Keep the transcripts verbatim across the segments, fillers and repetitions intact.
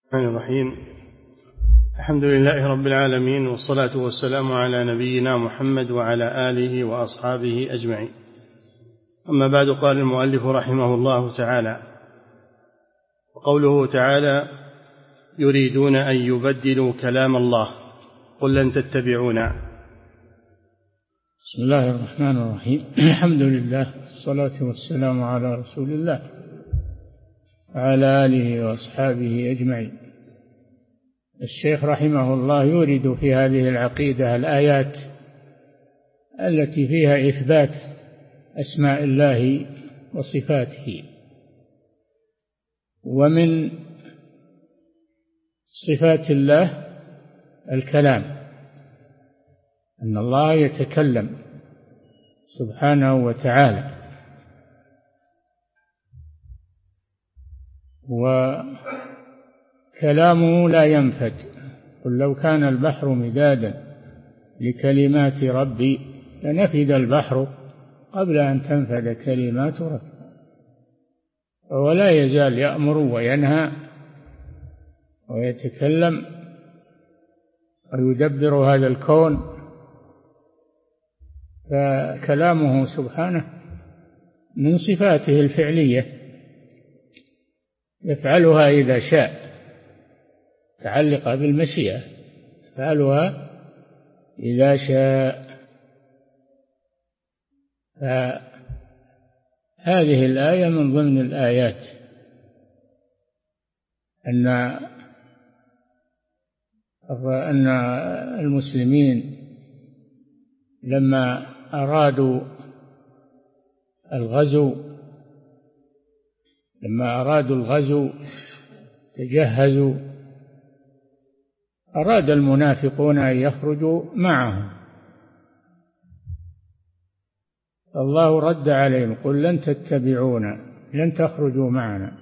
الرحمن الرحيم. الحمد لله رب العالمين، والصلاة والسلام على نبينا محمد وعلى آله وأصحابه أجمعين. أما بعد، قال المؤلف رحمه الله تعالى: وقوله تعالى: يريدون أن يبدلوا كلام الله قل لن تتبعونا. بسم الله الرحمن الرحيم. الحمد لله، والصلاة والسلام على رسول الله وعلى آله وأصحابه أجمعين. الشيخ رحمه الله يورد في هذه العقيدة الآيات التي فيها إثبات أسماء الله وصفاته. ومن صفات الله الكلام، أن الله يتكلم سبحانه وتعالى، وكلامه لا ينفد. قل لو كان البحر مدادا لكلمات ربي لنفد البحر قبل أن تنفد كلمات ربي. ولا يزال يأمر وينهى ويتكلم ويدبر هذا الكون، فكلامه سبحانه من صفاته الفعلية يفعلها إذا شاء، متعلقة بالمشيئة، يفعلها إذا شاء. فهذه الآية من ضمن الآيات أن أن المسلمين لما أرادوا الغزو لما أرادوا الغزو تجهزوا، أراد المنافقون أن يخرجوا معهم، الله رد عليهم: قل لن تتبعونا، لن تخرجوا معنا،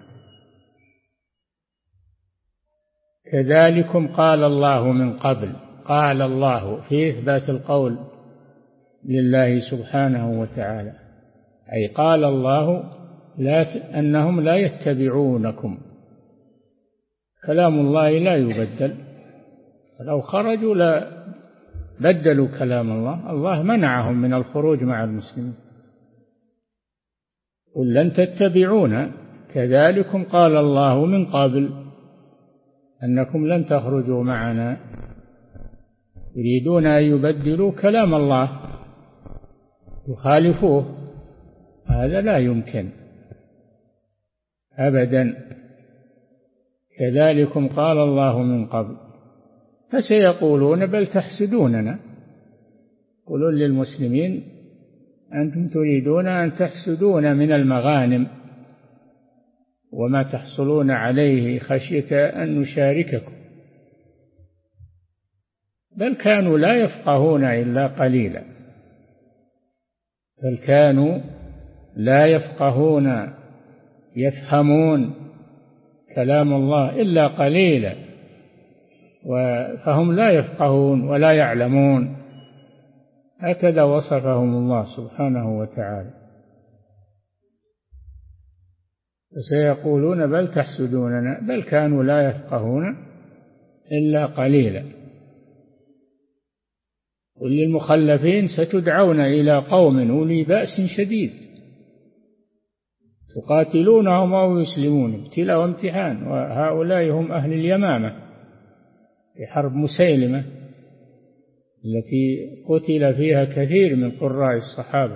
كذلكم قال الله من قبل. قال الله في إثبات القول لله سبحانه وتعالى، أي قال الله لا أنهم لا يتبعونكم، كلام الله لا يبدل، لو خرجوا لا بدلوا كلام الله، الله منعهم من الخروج مع المسلمين. قل لن تتبعونا كذلكم قال الله من قبل أنكم لن تخرجوا معنا، يريدون أن يبدلوا كلام الله، يخالفوه، هذا لا يمكن أبدا. كذلكم قال الله من قبل. فسيقولون بل تحسدوننا. قولوا للمسلمين: أنتم تريدون أن تحسدون من المغانم وما تحصلون عليه خشية أن نشارككم، بل كانوا لا يفقهون إلا قليلا بل كانوا لا يفقهون يفهمون كلام الله إلا قليلا، فهم لا يفقهون ولا يعلمون. هكذا وصفهم الله سبحانه وتعالى. فسيقولون بل تحسدوننا بل كانوا لا يفقهون إلا قليلا. قل للمخلفين: ستدعون إلى قوم أولي بأس شديد تقاتلونهم أو يسلمون، ابتلاء وامتحان، وهؤلاء هم أهل اليمامة في حرب مسيلمة التي قتل فيها كثير من قراء الصحابة،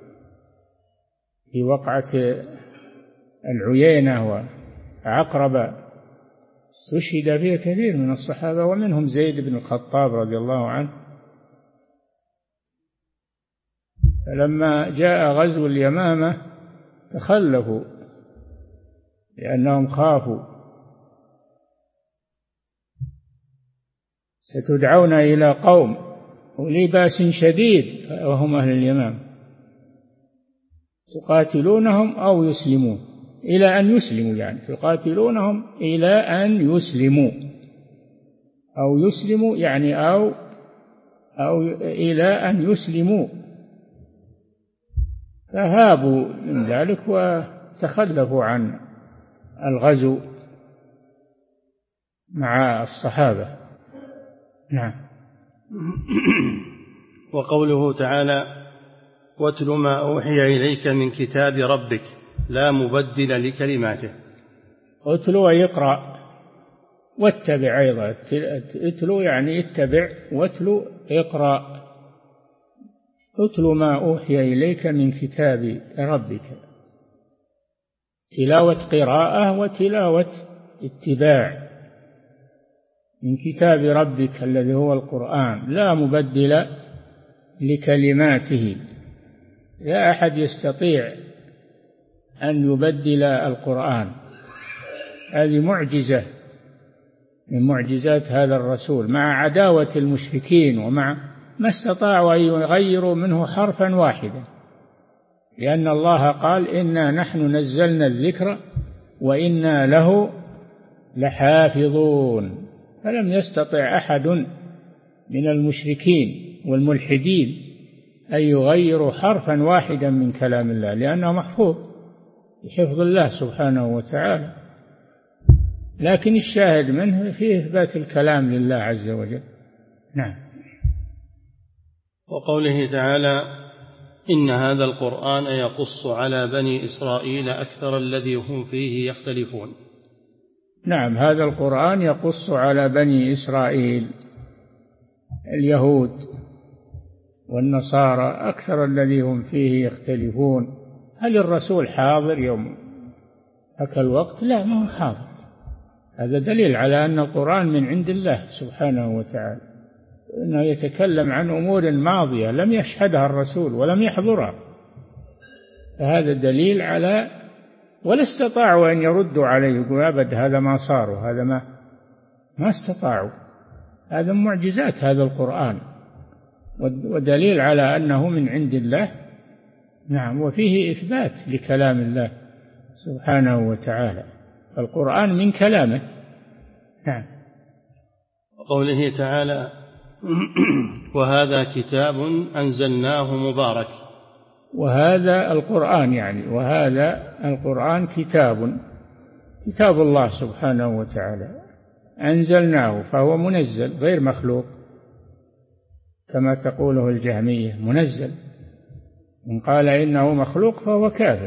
في وقعة العيينة وعقربة استشهد فيها كثير من الصحابة، ومنهم زيد بن الخطاب رضي الله عنه. فلما جاء غزو اليمامة تخلفوا لأنهم خافوا. ستدعون إلى قوم أولي بأس شديد وهم أهل اليمامة تقاتلونهم أو يسلمون، إلى أن يسلموا، يعني تقاتلونهم إلى أن يسلموا، أو يسلموا يعني أو أو إلى أن يسلموا. فهابوا من ذلك وتخلفوا عن الغزو مع الصحابة. نعم. وقوله تعالى واتل ما أوحي إليك من كتاب ربك لا مبدل لكلماته. اتل ويقرأ واتبع أيضا. اتلو يعني اتبع، واتلو اقرأ. اتل ما أوحي إليك من كتاب ربك، تلاوة قراءة وتلاوة اتباع، من كتاب ربك الذي هو القرآن لا مبدل لكلماته. لا أحد يستطيع أن يبدل القرآن، هذه معجزة من معجزات هذا الرسول، مع عداوة المشركين ومع ما استطاعوا أن يغيروا منه حرفا واحدا، لأن الله قال إنا نحن نزلنا الذكر وإنا له لحافظون. فلم يستطع أحد من المشركين والملحدين أن يغيروا حرفا واحدا من كلام الله، لأنه محفوظ بحفظ الله سبحانه وتعالى. لكن الشاهد منه فيه إثبات الكلام لله عز وجل. نعم. وقوله تعالى إن هذا القرآن يقص على بني إسرائيل أكثر الذي هم فيه يختلفون. نعم، هذا القرآن يقص على بني إسرائيل اليهود والنصارى أكثر الذي هم فيه يختلفون. هل الرسول حاضر يوم هك الوقت؟ لا، ما هو حاضر. هذا دليل على أن القرآن من عند الله سبحانه وتعالى، إنه يتكلم عن أمور ماضية لم يشهدها الرسول ولم يحضرها، فهذا دليل على، ولا استطاعوا أن يردوا عليه يقول أبد هذا ما صار وهذا ما ما استطاعوا. هذا معجزات هذا القرآن، ودليل على أنه من عند الله. نعم. وفيه إثبات لكلام الله سبحانه وتعالى، القرآن من كلامه. نعم. وقوله تعالى وهذا كتاب أنزلناه مبارك. وهذا القرآن يعني وهذا القرآن كتاب كتاب الله سبحانه وتعالى أنزلناه، فهو منزل غير مخلوق كما تقوله الجهمية، منزل. من قال إنه مخلوق فهو كافر،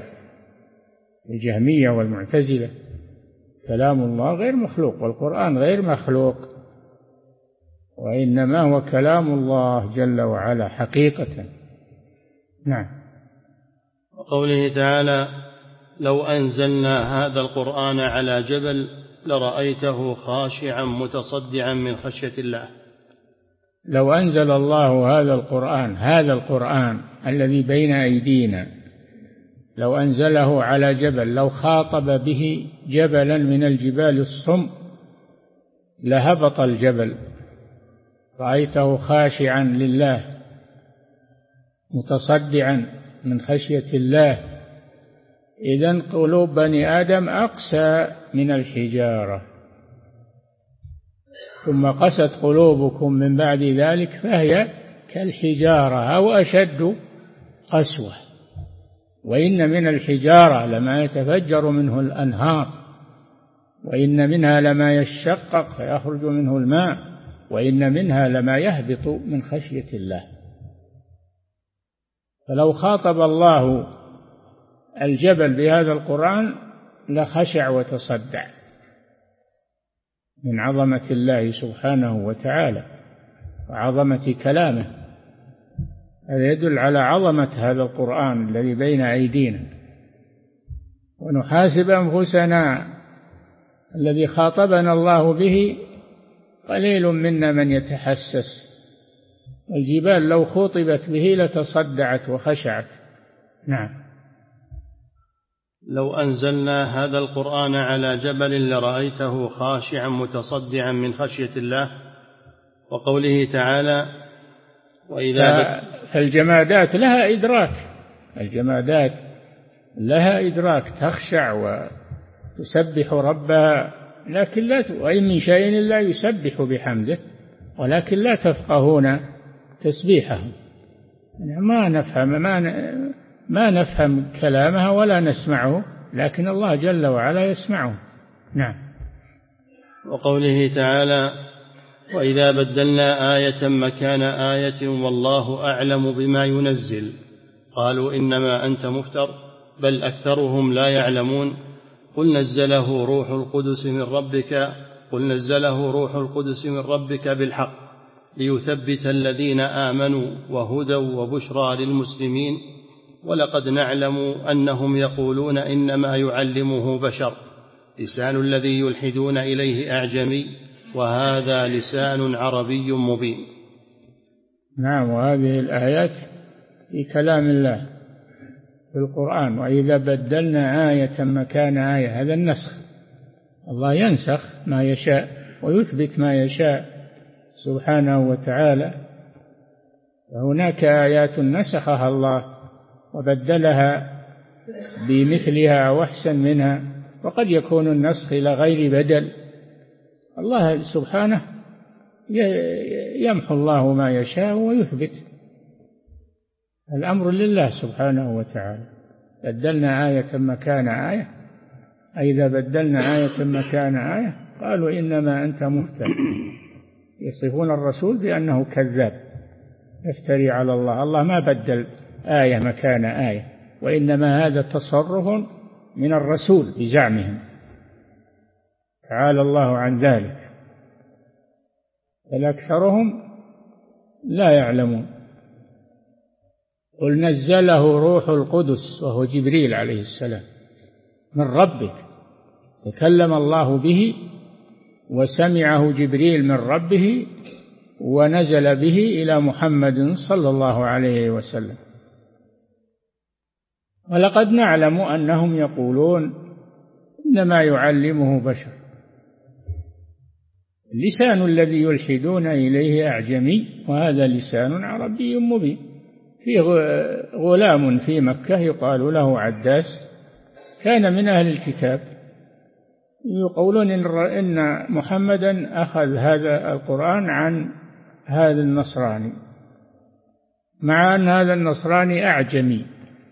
الجهمية والمعتزلة. كلام الله غير مخلوق والقرآن غير مخلوق، وإنما هو كلام الله جل وعلا حقيقة. نعم. وقوله تعالى لو أنزلنا هذا القرآن على جبل لرأيته خاشعا متصدعا من خشية الله. لو أنزل الله هذا القرآن هذا القرآن الذي بين أيدينا، لو أنزله على جبل، لو خاطب به جبلا من الجبال الصم لهبط الجبل، رأيته خاشعا لله متصدعا من خشية الله. إذن قلوب بني آدم أقسى من الحجارة، ثم قست قلوبكم من بعد ذلك فهي كالحجارة أو أشد قسوة. وإن من الحجارة لما يتفجر منه الأنهار، وإن منها لما يشقق فيخرج منه الماء، وإن منها لما يهبط من خشية الله. فلو خاطب الله الجبل بهذا القرآن لخشع وتصدع من عظمة الله سبحانه وتعالى وعظمة كلامه. هذا يدل على عظمة هذا القرآن الذي بين أيدينا. ونحاسب أنفسنا، الذي خاطبنا الله به قليل منا من يتحسس. الجبال لو خطبت به لتصدعت وخشعت. نعم. لو أنزلنا هذا القرآن على جبل لرأيته خاشعا متصدعا من خشية الله. وقوله تعالى وإذا فالجمادات لها إدراك، الجمادات لها إدراك تخشع وتسبح ربها، لكن لا، وإن من شيء إلا يسبح بحمده ولكن لا تفقهون تسبيحهم. ما نفهم ما ما نفهم كلامها ولا نسمعه، لكن الله جل وعلا يسمعه. نعم. وقوله تعالى: وإذا بدلنا آية مكان آية والله أعلم بما ينزل قالوا إنما أنت مفتر بل أكثرهم لا يعلمون قل نزله روح القدس من ربك قل نزله روح القدس من ربك بالحق ليثبت الذين آمنوا وهدى وبشرى للمسلمين ولقد نعلم أنهم يقولون إنما يعلمه بشر لسان الذي يلحدون إليه أعجمي وهذا لسان عربي مبين. نعم، وهذه الآيات في كلام الله في القرآن. وإذا بدلنا آية مكان آية، هذا النسخ، الله ينسخ ما يشاء ويثبت ما يشاء سبحانه وتعالى. وهناك آيات نسخها الله وبدلها بمثلها وأحسن منها، وقد يكون النسخ إلى غير بدل. الله سبحانه يمحو الله ما يشاء ويثبت، الأمر لله سبحانه وتعالى. بدلنا آية مكان آية، إذا بدلنا آية مكان آية قالوا إنما أنت مفتر، يصفون الرسول بأنه كذاب يفتري على الله. الله ما بدل آية مكان آية، وإنما هذا تصرف من الرسول بزعمهم، تعالى الله عن ذلك، بل أكثرهم لا يعلمون. قل نزله روح القدس وهو جبريل عليه السلام من ربك، تكلم الله به وسمعه جبريل من ربه ونزل به إلى محمد صلى الله عليه وسلم. ولقد نعلم أنهم يقولون إنما يعلمه بشر، اللسان الذي يلحدون إليه أعجمي وهذا لسان عربي مبين. فيه غلام في مكة يقال له عداس، كان من أهل الكتاب، يقولون إن محمدا أخذ هذا القرآن عن هذا النصراني، مع أن هذا النصراني أعجمي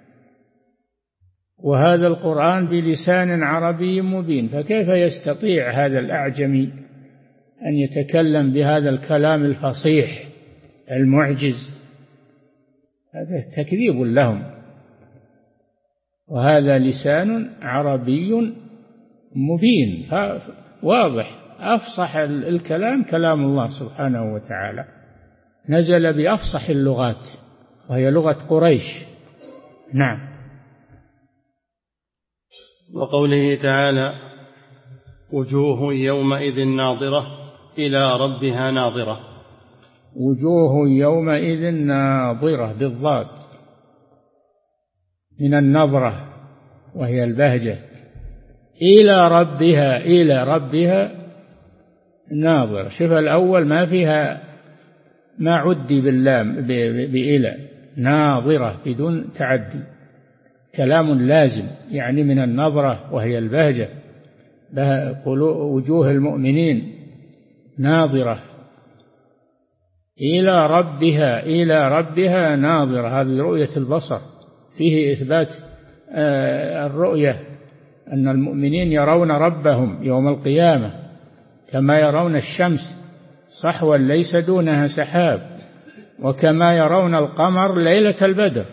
وهذا القرآن بلسان عربي مبين، فكيف يستطيع هذا الأعجمي أن يتكلم بهذا الكلام الفصيح المعجز؟ هذا تكذيب لهم، وهذا لسان عربي مبين واضح، أفصح الكلام كلام الله سبحانه وتعالى، نزل بأفصح اللغات وهي لغة قريش. نعم. وقوله تعالى: وجوه يومئذ ناظرة إلى ربها ناظرة. وجوه يومئذ ناظرة بالضاد من النظرة وهي البهجة، إلى ربها، إلى ربها ناظرة. شوف الأول ما فيها ما عدي باللام بإلى، ناظرة بدون تعدي، كلام لازم، يعني من النظرة وهي البهجة، وجوه المؤمنين ناظرة إلى ربها، إلى ربها ناظرة. هذه رؤية البصر، فيه إثبات الرؤية، أن المؤمنين يرون ربهم يوم القيامة كما يرون الشمس صحوا ليس دونها سحاب، وكما يرون القمر ليلة البدر،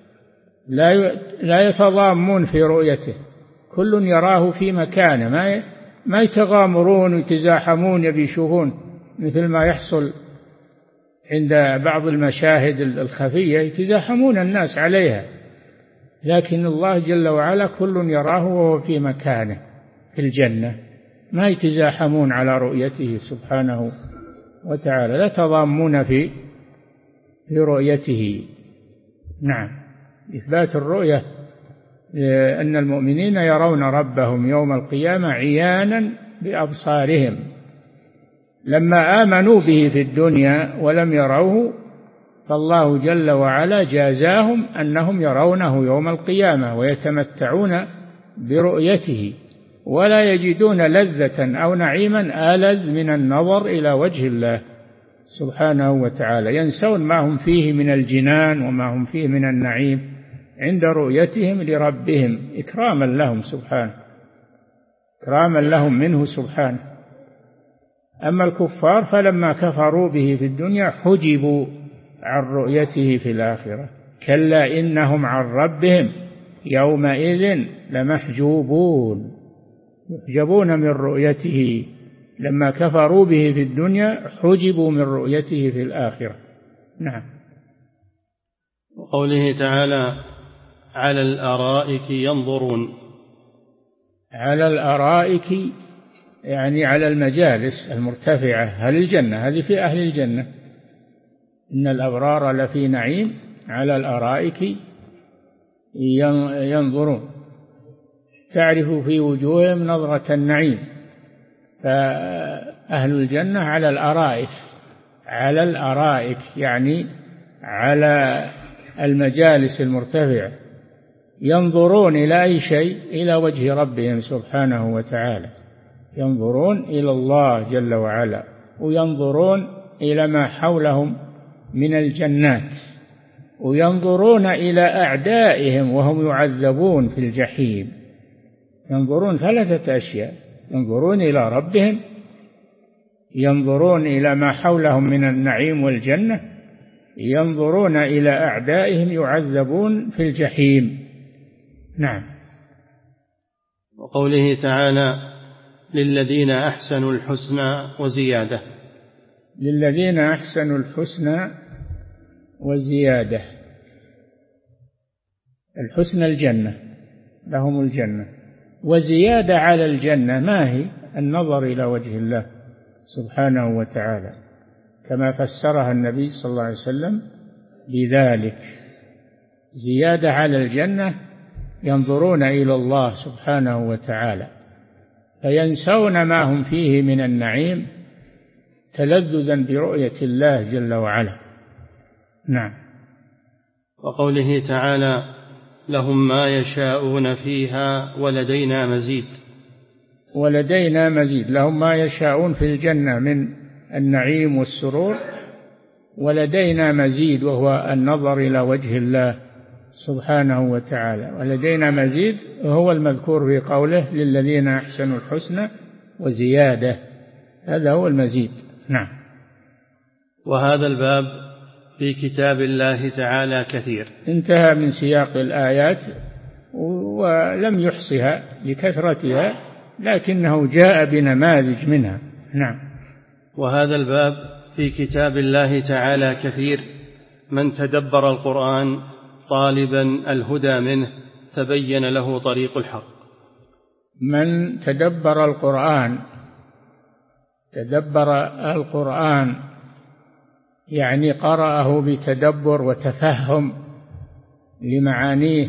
لا يتضامون في رؤيته، كل يراه في مكانه، ما ما يتغامرون ويتزاحمون يبي يشوفون مثل ما يحصل عند بعض المشاهد الخفية، يتزاحمون الناس عليها، لكن الله جل وعلا كل يراه وهو في مكانه في الجنة، ما يتزاحمون على رؤيته سبحانه وتعالى، لا تضامون في في رؤيته. نعم، إثبات الرؤية أن المؤمنين يرون ربهم يوم القيامة عيانا بأبصارهم، لما آمنوا به في الدنيا ولم يروه، فالله جل وعلا جازاهم أنهم يرونه يوم القيامة ويتمتعون برؤيته، ولا يجدون لذة أو نعيما آلذ من النظر إلى وجه الله سبحانه وتعالى، ينسون ما هم فيه من الجنان وما هم فيه من النعيم عند رؤيتهم لربهم، إكراما لهم سبحانه، إكراما لهم منه سبحانه. أما الكفار فلما كفروا به في الدنيا حجبوا عن رؤيته في الآخرة، كلا إنهم عن ربهم يومئذ لمحجوبون، يحجبون من رؤيته. لما كفروا به في الدنيا حجبوا من رؤيته في الآخرة. نعم. وقوله تعالى على الأرائك ينظرون. على الأرائك يعني على المجالس المرتفعة. هل الجنة هذه في أهل الجنة، إن الأبرار لفي نعيم على الأرائك ينظرون، تعرف في وجوههم نظرة النعيم. فأهل الجنة على الأرائك، على الأرائك يعني على المجالس المرتفعة، ينظرون إلى أي شيء؟ إلى وجه ربهم سبحانه وتعالى، ينظرون إلى الله جل وعلا، وينظرون إلى ما حولهم من الجنات، وينظرون إلى أعدائهم وهم يعذبون في الجحيم. ينظرون ثلاثة أشياء: ينظرون إلى ربهم، ينظرون إلى ما حولهم من النعيم والجنة، ينظرون إلى أعدائهم يعذبون في الجحيم. نعم. وقوله تعالى للذين أحسنوا الحسنى وزيادة. للذين أحسنوا الحسنى وزيادة. الحسنى الجنة، لهم الجنة، وزيادة على الجنة ما هي؟ النظر إلى وجه الله سبحانه وتعالى، كما فسرها النبي صلى الله عليه وسلم بذلك. زيادة على الجنة ينظرون إلى الله سبحانه وتعالى، فينسون ما هم فيه من النعيم تلذذا برؤية الله جل وعلا. نعم. وقوله تعالى لهم ما يشاءون فيها ولدينا مزيد. ولدينا مزيد، لهم ما يشاءون في الجنة من النعيم والسرور، ولدينا مزيد وهو النظر إلى وجه الله سبحانه وتعالى. ولدينا مزيد وهو المذكور في قوله للذين أحسنوا الحسنى وزيادة، هذا هو المزيد. نعم. وهذا الباب في كتاب الله تعالى كثير. انتهى من سياق الآيات ولم يحصها لكثرتها، لكنه جاء بنماذج منها. نعم. وهذا الباب في كتاب الله تعالى كثير، من تدبر القرآن طالبا الهدى منه تبين له طريق الحق. من تدبر القرآن، تدبر القرآن يعني قرأه بتدبر وتفهم لمعانيه.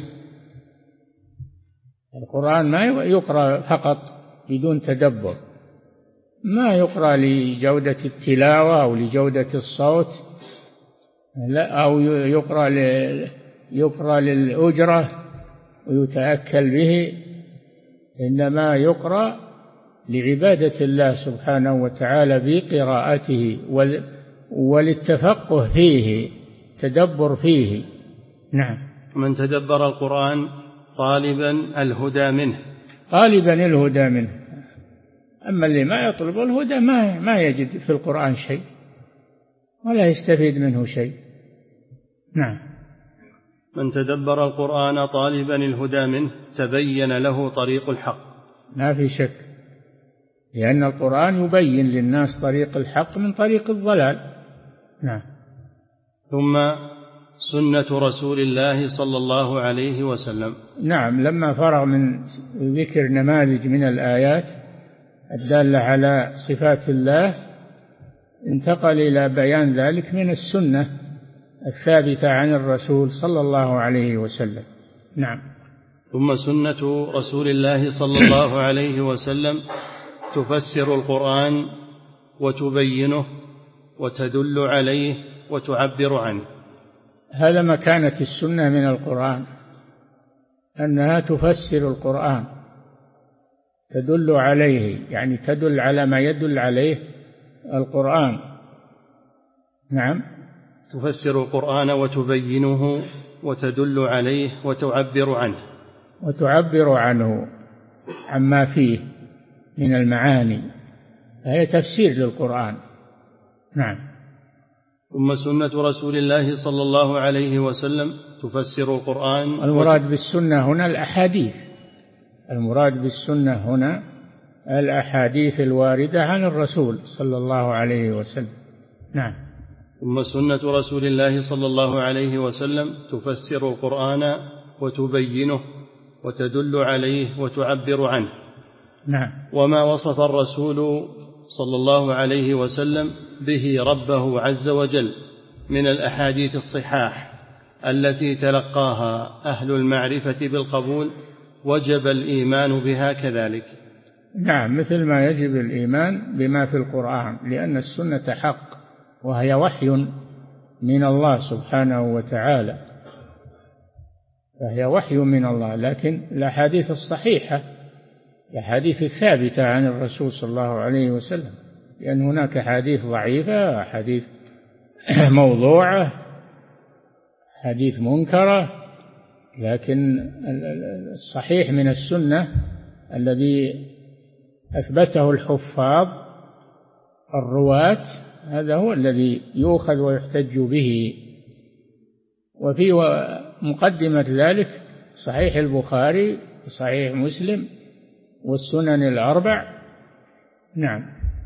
القرآن ما يقرأ فقط بدون تدبر، ما يقرأ لجودة التلاوة أو لجودة الصوت، لا، أو يقرأ يقرأ للأجرة ويتأكل به، إنما يقرأ لعبادة الله سبحانه وتعالى بقراءته وللتفقه فيه، تدبر فيه. نعم. من تدبر القرآن طالبا الهدى منه، طالبا الهدى منه. أما اللي ما يطلب الهدى ما ما يجد في القرآن شيء ولا يستفيد منه شيء. نعم. من تدبر القرآن طالبا الهدى منه تبين له طريق الحق. ما في شك، لأن القرآن يبين للناس طريق الحق من طريق الضلال. نعم. ثم سنة رسول الله صلى الله عليه وسلم. نعم. لما فرغ من ذكر نماذج من الآيات الدالة على صفات الله، انتقل إلى بيان ذلك من السنة الثابتة عن الرسول صلى الله عليه وسلم. نعم. ثم سنة رسول الله صلى الله عليه وسلم تفسر القرآن وتبينه وتدل عليه وتعبر عنه. هذا مكانة السنة من القرآن، أنها تفسر القرآن، تدل عليه، يعني تدل على ما يدل عليه القرآن. نعم. تفسر القرآن وتبينه وتدل عليه وتعبر عنه. وتعبر عنه عما فيه من المعاني هي تفسير للقرآن. نعم. ثم سنة رسول الله صلى الله عليه وسلم تفسر القرآن. المراد بالسنة هنا الأحاديث، المراد بالسنة هنا الأحاديث الواردة عن الرسول صلى الله عليه وسلم. نعم. ثم سنة رسول الله صلى الله عليه وسلم تفسر القرآن وتبينه وتدل عليه وتعبر عنه. نعم. وما وصف الرسول صلى الله عليه وسلم به ربه عز وجل من الأحاديث الصحاح التي تلقاها أهل المعرفة بالقبول وجب الإيمان بها كذلك. نعم، مثل ما يجب الإيمان بما في القرآن، لأن السنة حق وهي وحي من الله سبحانه وتعالى، فهي وحي من الله. لكن الأحاديث الصحيحة الأحاديث الثابتة عن الرسول صلى الله عليه وسلم، لأن هناك أحاديث ضعيفة، أحاديث موضوعة، أحاديث منكرة، لكن الصحيح من السنة الذي أثبته الحفاظ الرواة هذا هو الذي يؤخذ ويحتج به. وفي مقدمة ذلك صحيح البخاري وصحيح مسلم والسنن الأربع. نعم.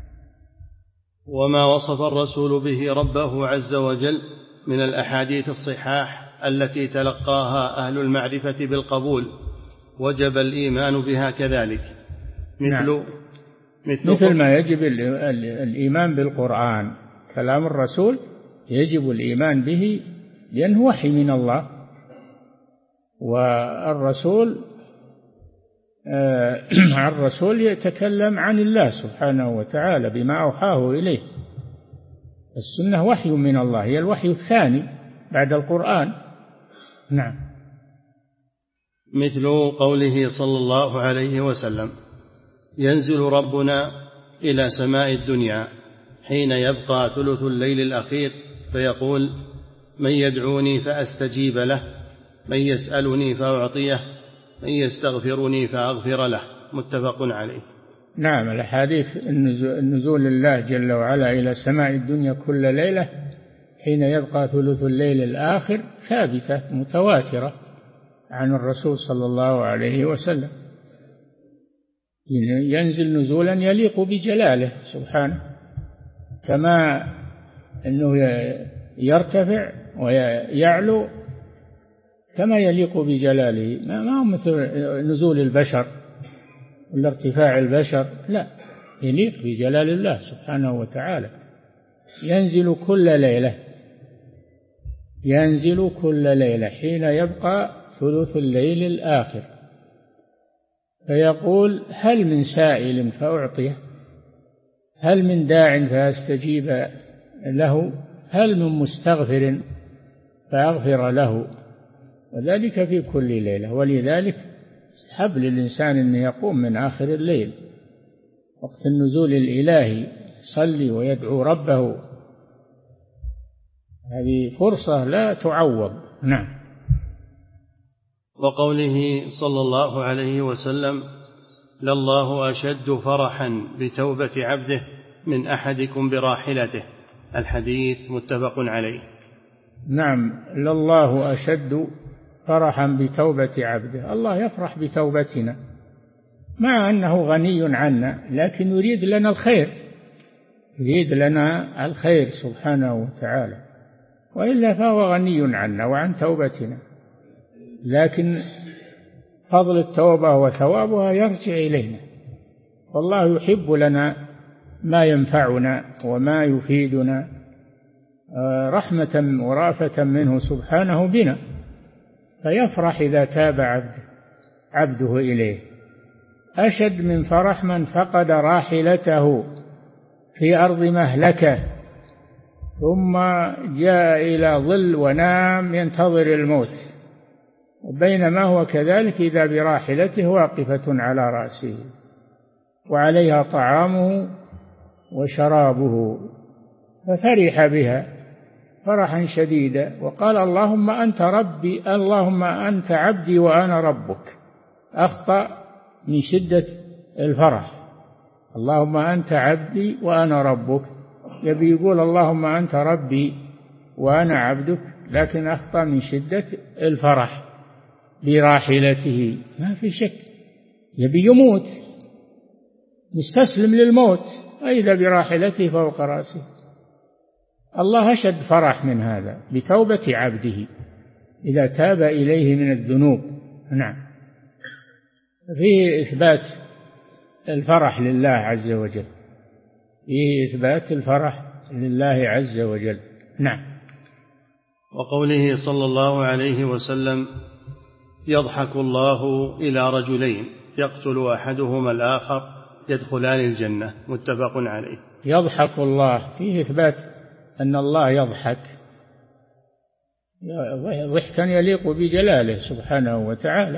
وما وصف الرسول به ربه عز وجل من الأحاديث الصحاح التي تلقاها أهل المعرفة بالقبول وجب الإيمان بها كذلك. مثل نعم. مثل, مثل ما يجب الإيمان بالقرآن، كلام الرسول يجب الإيمان به لأنه وحي من الله، والرسول آه الرسول يتكلم عن الله سبحانه وتعالى بما أوحاه إليه. السنة وحي من الله، هي الوحي الثاني بعد القرآن. نعم. مثل قوله صلى الله عليه وسلم: ينزل ربنا إلى سماء الدنيا حين يبقى ثلث الليل الأخير فيقول: من يدعوني فأستجيب له، من يسألني فأعطيه، من يستغفرني فأغفر له. متفق عليه. نعم. الأحاديث النزول الله جل وعلا إلى سماء الدنيا كل ليلة حين يبقى ثلث الليل الآخر ثابتة متواترة عن الرسول صلى الله عليه وسلم. ينزل نزولا يليق بجلاله سبحانه، كما أنه يرتفع ويعلو كما يليق بجلاله، ما هو مثل نزول البشر ولا ارتفاع البشر، لا، يليق بجلال الله سبحانه وتعالى. ينزل كل ليلة ينزل كل ليلة حين يبقى ثلث الليل الآخر فيقول: هل من سائل فأعطيه، هل من داع فأستجيب له، هل من مستغفر فأغفر له. وذلك في كل ليلة. ولذلك حب للإنسان أن يقوم من آخر الليل وقت النزول الإلهي يصلي ويدعو ربه، هذه فرصة لا تعوض. نعم. وقوله صلى الله عليه وسلم: لله أشد فرحا بتوبة عبده من أحدكم براحلته. الحديث متفق عليه. نعم. لله أشد فرحا بتوبة عبده، الله يفرح بتوبتنا مع أنه غني عنا، لكن يريد لنا الخير، يريد لنا الخير سبحانه وتعالى، وإلا فهو غني عنا وعن توبتنا، لكن فضل التوبة وثوابها يرجع إلينا، والله يحب لنا ما ينفعنا وما يفيدنا رحمة ورأفة منه سبحانه بنا، فيفرح إذا تاب عبده, عبده إليه. أشد من فرح من فقد راحلته في أرض مهلكة ثم جاء إلى ظل ونام ينتظر الموت، وبينما هو كذلك إذا براحلته واقفة على رأسه وعليها طعامه وشرابه، ففرح بها فرحا شديدا وقال: اللهم أنت ربي، اللهم أنت عبدي وأنا ربك. أخطأ من شدة الفرح، اللهم أنت عبدي وأنا ربك، يبي يقول اللهم أنت ربي وأنا عبدك، لكن أخطأ من شدة الفرح براحلته، ما في شك يبي يموت مستسلم للموت، وإذا براحلته فوق رأسه. الله أشد فرح من هذا بتوبة عبده إذا تاب إليه من الذنوب. نعم. فيه إثبات الفرح لله عز وجل، فيه إثبات الفرح لله عز وجل. نعم. وقوله صلى الله عليه وسلم: يضحك الله إلى رجلين يقتل أحدهما الآخر يدخلان الجنة، متفق عليه. يضحك الله، فيه إثبات أن الله يضحك ضحكا يليق بجلاله سبحانه وتعالى.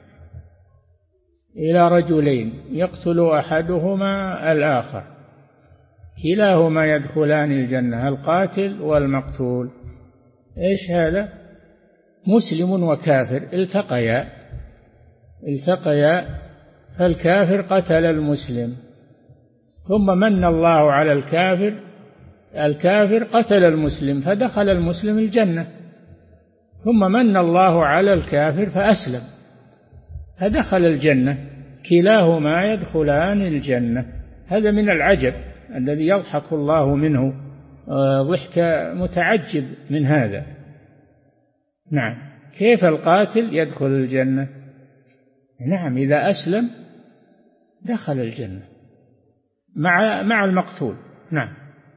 إلى رجلين يقتل أحدهما الآخر كلاهما يدخلان الجنة، القاتل والمقتول. إيش هذا؟ مسلم وكافر التقيا التقيا فالكافر قتل المسلم، ثم من الله على الكافر الكافر قتل المسلم فدخل المسلم الجنة، ثم من الله على الكافر فأسلم فدخل الجنة، كلاهما يدخلان الجنة. هذا من العجب الذي يضحك الله منه، ضحك متعجب من هذا. نعم. كيف القاتل يدخل الجنة؟ نعم، إذا أسلم دخل الجنة مع مع المقتول. نعم.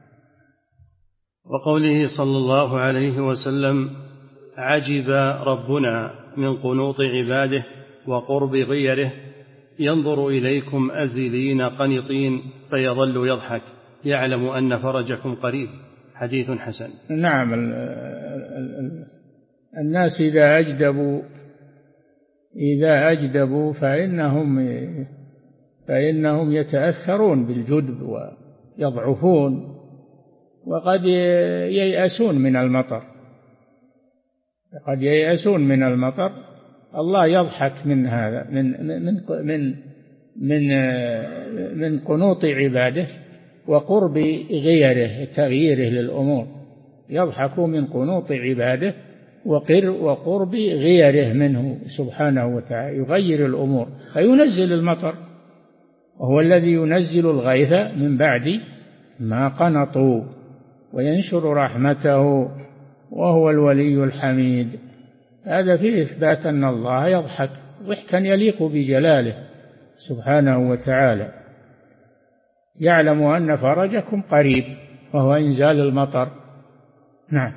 وقوله صلى الله عليه وسلم: عجب ربنا من قنوط عباده وقرب غيره، ينظر إليكم أزلين قنطين فيظل يضحك، يعلم أن فرجكم قريب، حديث حسن. نعم. الناس إذا أجدبوا إذا أجدبوا فإنهم فإنهم يتأثرون بالجدب ويضعفون، وقد ييأسون من المطر قد ييأسون من المطر. الله يضحك من هذا، من من من من من قنوط عباده وقرب غيره، تغييره للأمور. يضحك من قنوط عباده وقرب غيره منه سبحانه وتعالى، يغير الأمور فينزل المطر، وهو الذي ينزل الغيث من بعد ما قنطوا وينشر رحمته وهو الولي الحميد. هذا فيه إثبات أن الله يضحك ضحكا يليق بجلاله سبحانه وتعالى، يعلم أن فرجكم قريب وهو إنزال المطر. نعم.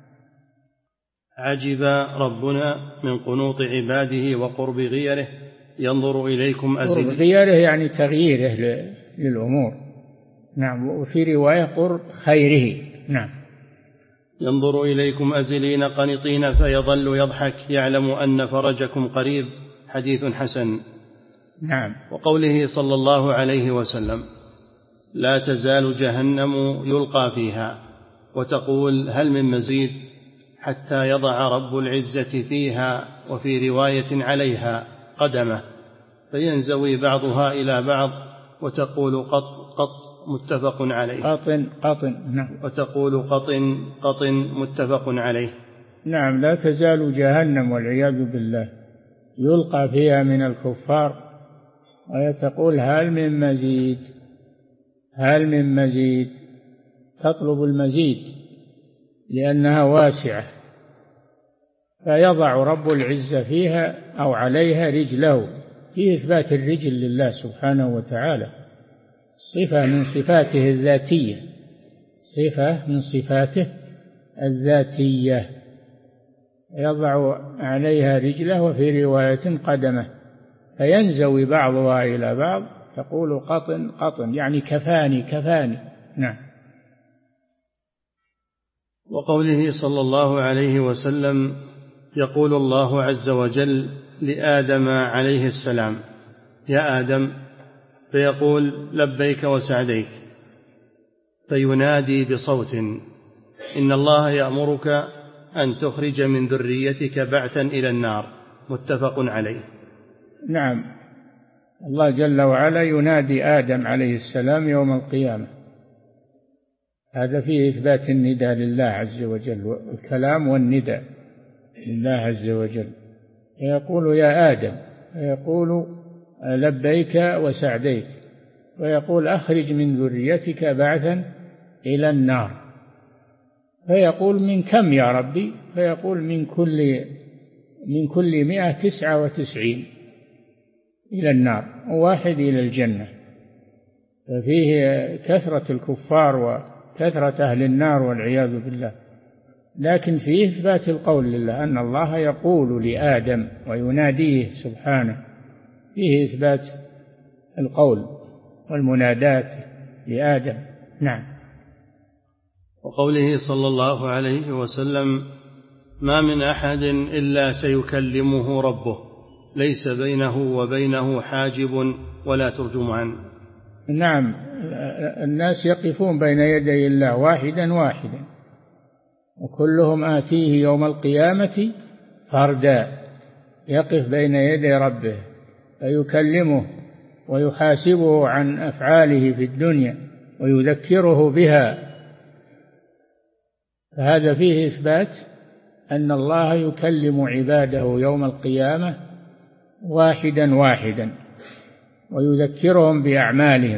عجب ربنا من قنوط عباده وقرب غيره، ينظر إليكم أزل. قرب غيره يعني تغييره للأمور. نعم. وفي رواية قرب خيره. نعم. ينظر إليكم أزلين قنطين فيظل يضحك، يعلم أن فرجكم قريب، حديث حسن. نعم. وقوله صلى الله عليه وسلم: لا تزال جهنم يلقى فيها وتقول هل من مزيد، حتى يضع رب العزة فيها وفي رواية عليها قدمه، فينزوي بعضها إلى بعض وتقول قط قط، متفق عليه. قطن قطن. نعم. وتقول قطن قطن، متفق عليه. نعم. لا تزال جهنم والعياذ بالله يلقى فيها من الكفار، وتقول هل من مزيد، هل من مزيد، تطلب المزيد لأنها واسعة، فيضع رب العزة فيها أو عليها رجله، في إثبات الرجل لله سبحانه وتعالى، صفة من صفاته الذاتية، صفة من صفاته الذاتية، يضع عليها رجله وفي رواية قدمه، فينزوي بعضها إلى بعض، تقول قطن قطن يعني كفاني كفاني. نعم. وقوله صلى الله عليه وسلم: يقول الله عز وجل لآدم عليه السلام: يا آدم، فيقول لبيك وسعديك، فينادي بصوت: إن الله يأمرك أن تخرج من ذريتك بعثا إلى النار، متفق عليه. نعم. الله جل وعلا ينادي آدم عليه السلام يوم القيامة، هذا فيه إثبات النداء لله عز وجل، الكلام والنداء لله عز وجل. يقول يا آدم، يقول لبيك وسعديك، ويقول أخرج من ذريتك بعثا إلى النار، فيقول من كم يا ربي؟ فيقول من كل من كل مئة تسعة وتسعين إلى النار وواحد إلى الجنة. ففيه كثرة الكفار وكثرة أهل النار والعياذ بالله. لكن فيه إثبات القول لله، أن الله يقول لآدم ويناديه سبحانه، فيه إثبات القول والمنادات لآدم. نعم. وقوله صلى الله عليه وسلم: ما من أحد إلا سيكلمه ربه ليس بينه وبينه حاجب ولا ترجمان. نعم، الناس يقفون بين يدي الله واحدا واحدا، وكلهم آتيه يوم القيامة فردا، يقف بين يدي ربه فيكلمه ويحاسبه عن أفعاله في الدنيا ويذكره بها. فهذا فيه إثبات أن الله يكلم عباده يوم القيامة واحدا واحدا ويذكرهم بأعمالهم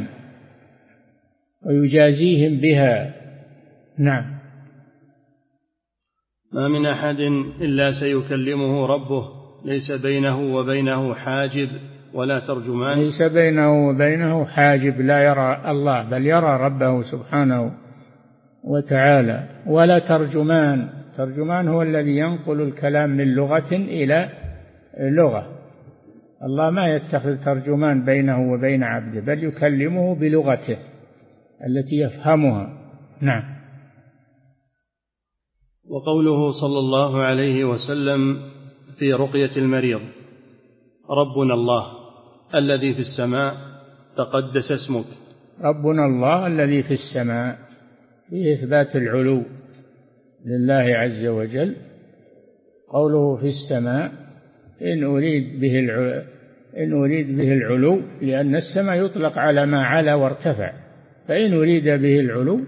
ويجازيهم بها. نعم. ما من أحد إلا سيكلمه ربه ليس بينه وبينه حاجب ولا ترجمان. ليس بينه وبينه حاجب، لا يرى الله بل يرى ربه سبحانه وتعالى. ولا ترجمان، ترجمان هو الذي ينقل الكلام من لغة إلى لغة، الله ما يتخذ ترجمان بينه وبين عبده، بل يكلمه بلغته التي يفهمها. نعم. وقوله صلى الله عليه وسلم في رقية المريض: ربنا الله الذي في السماء تقدس اسمك. ربنا الله الذي في السماء، في إثبات العلو لله عز وجل. قوله في السماء إن أريد به العلو، إن أريد به العلو لأن السماء يطلق على ما علا وارتفع، فإن أريد به العلو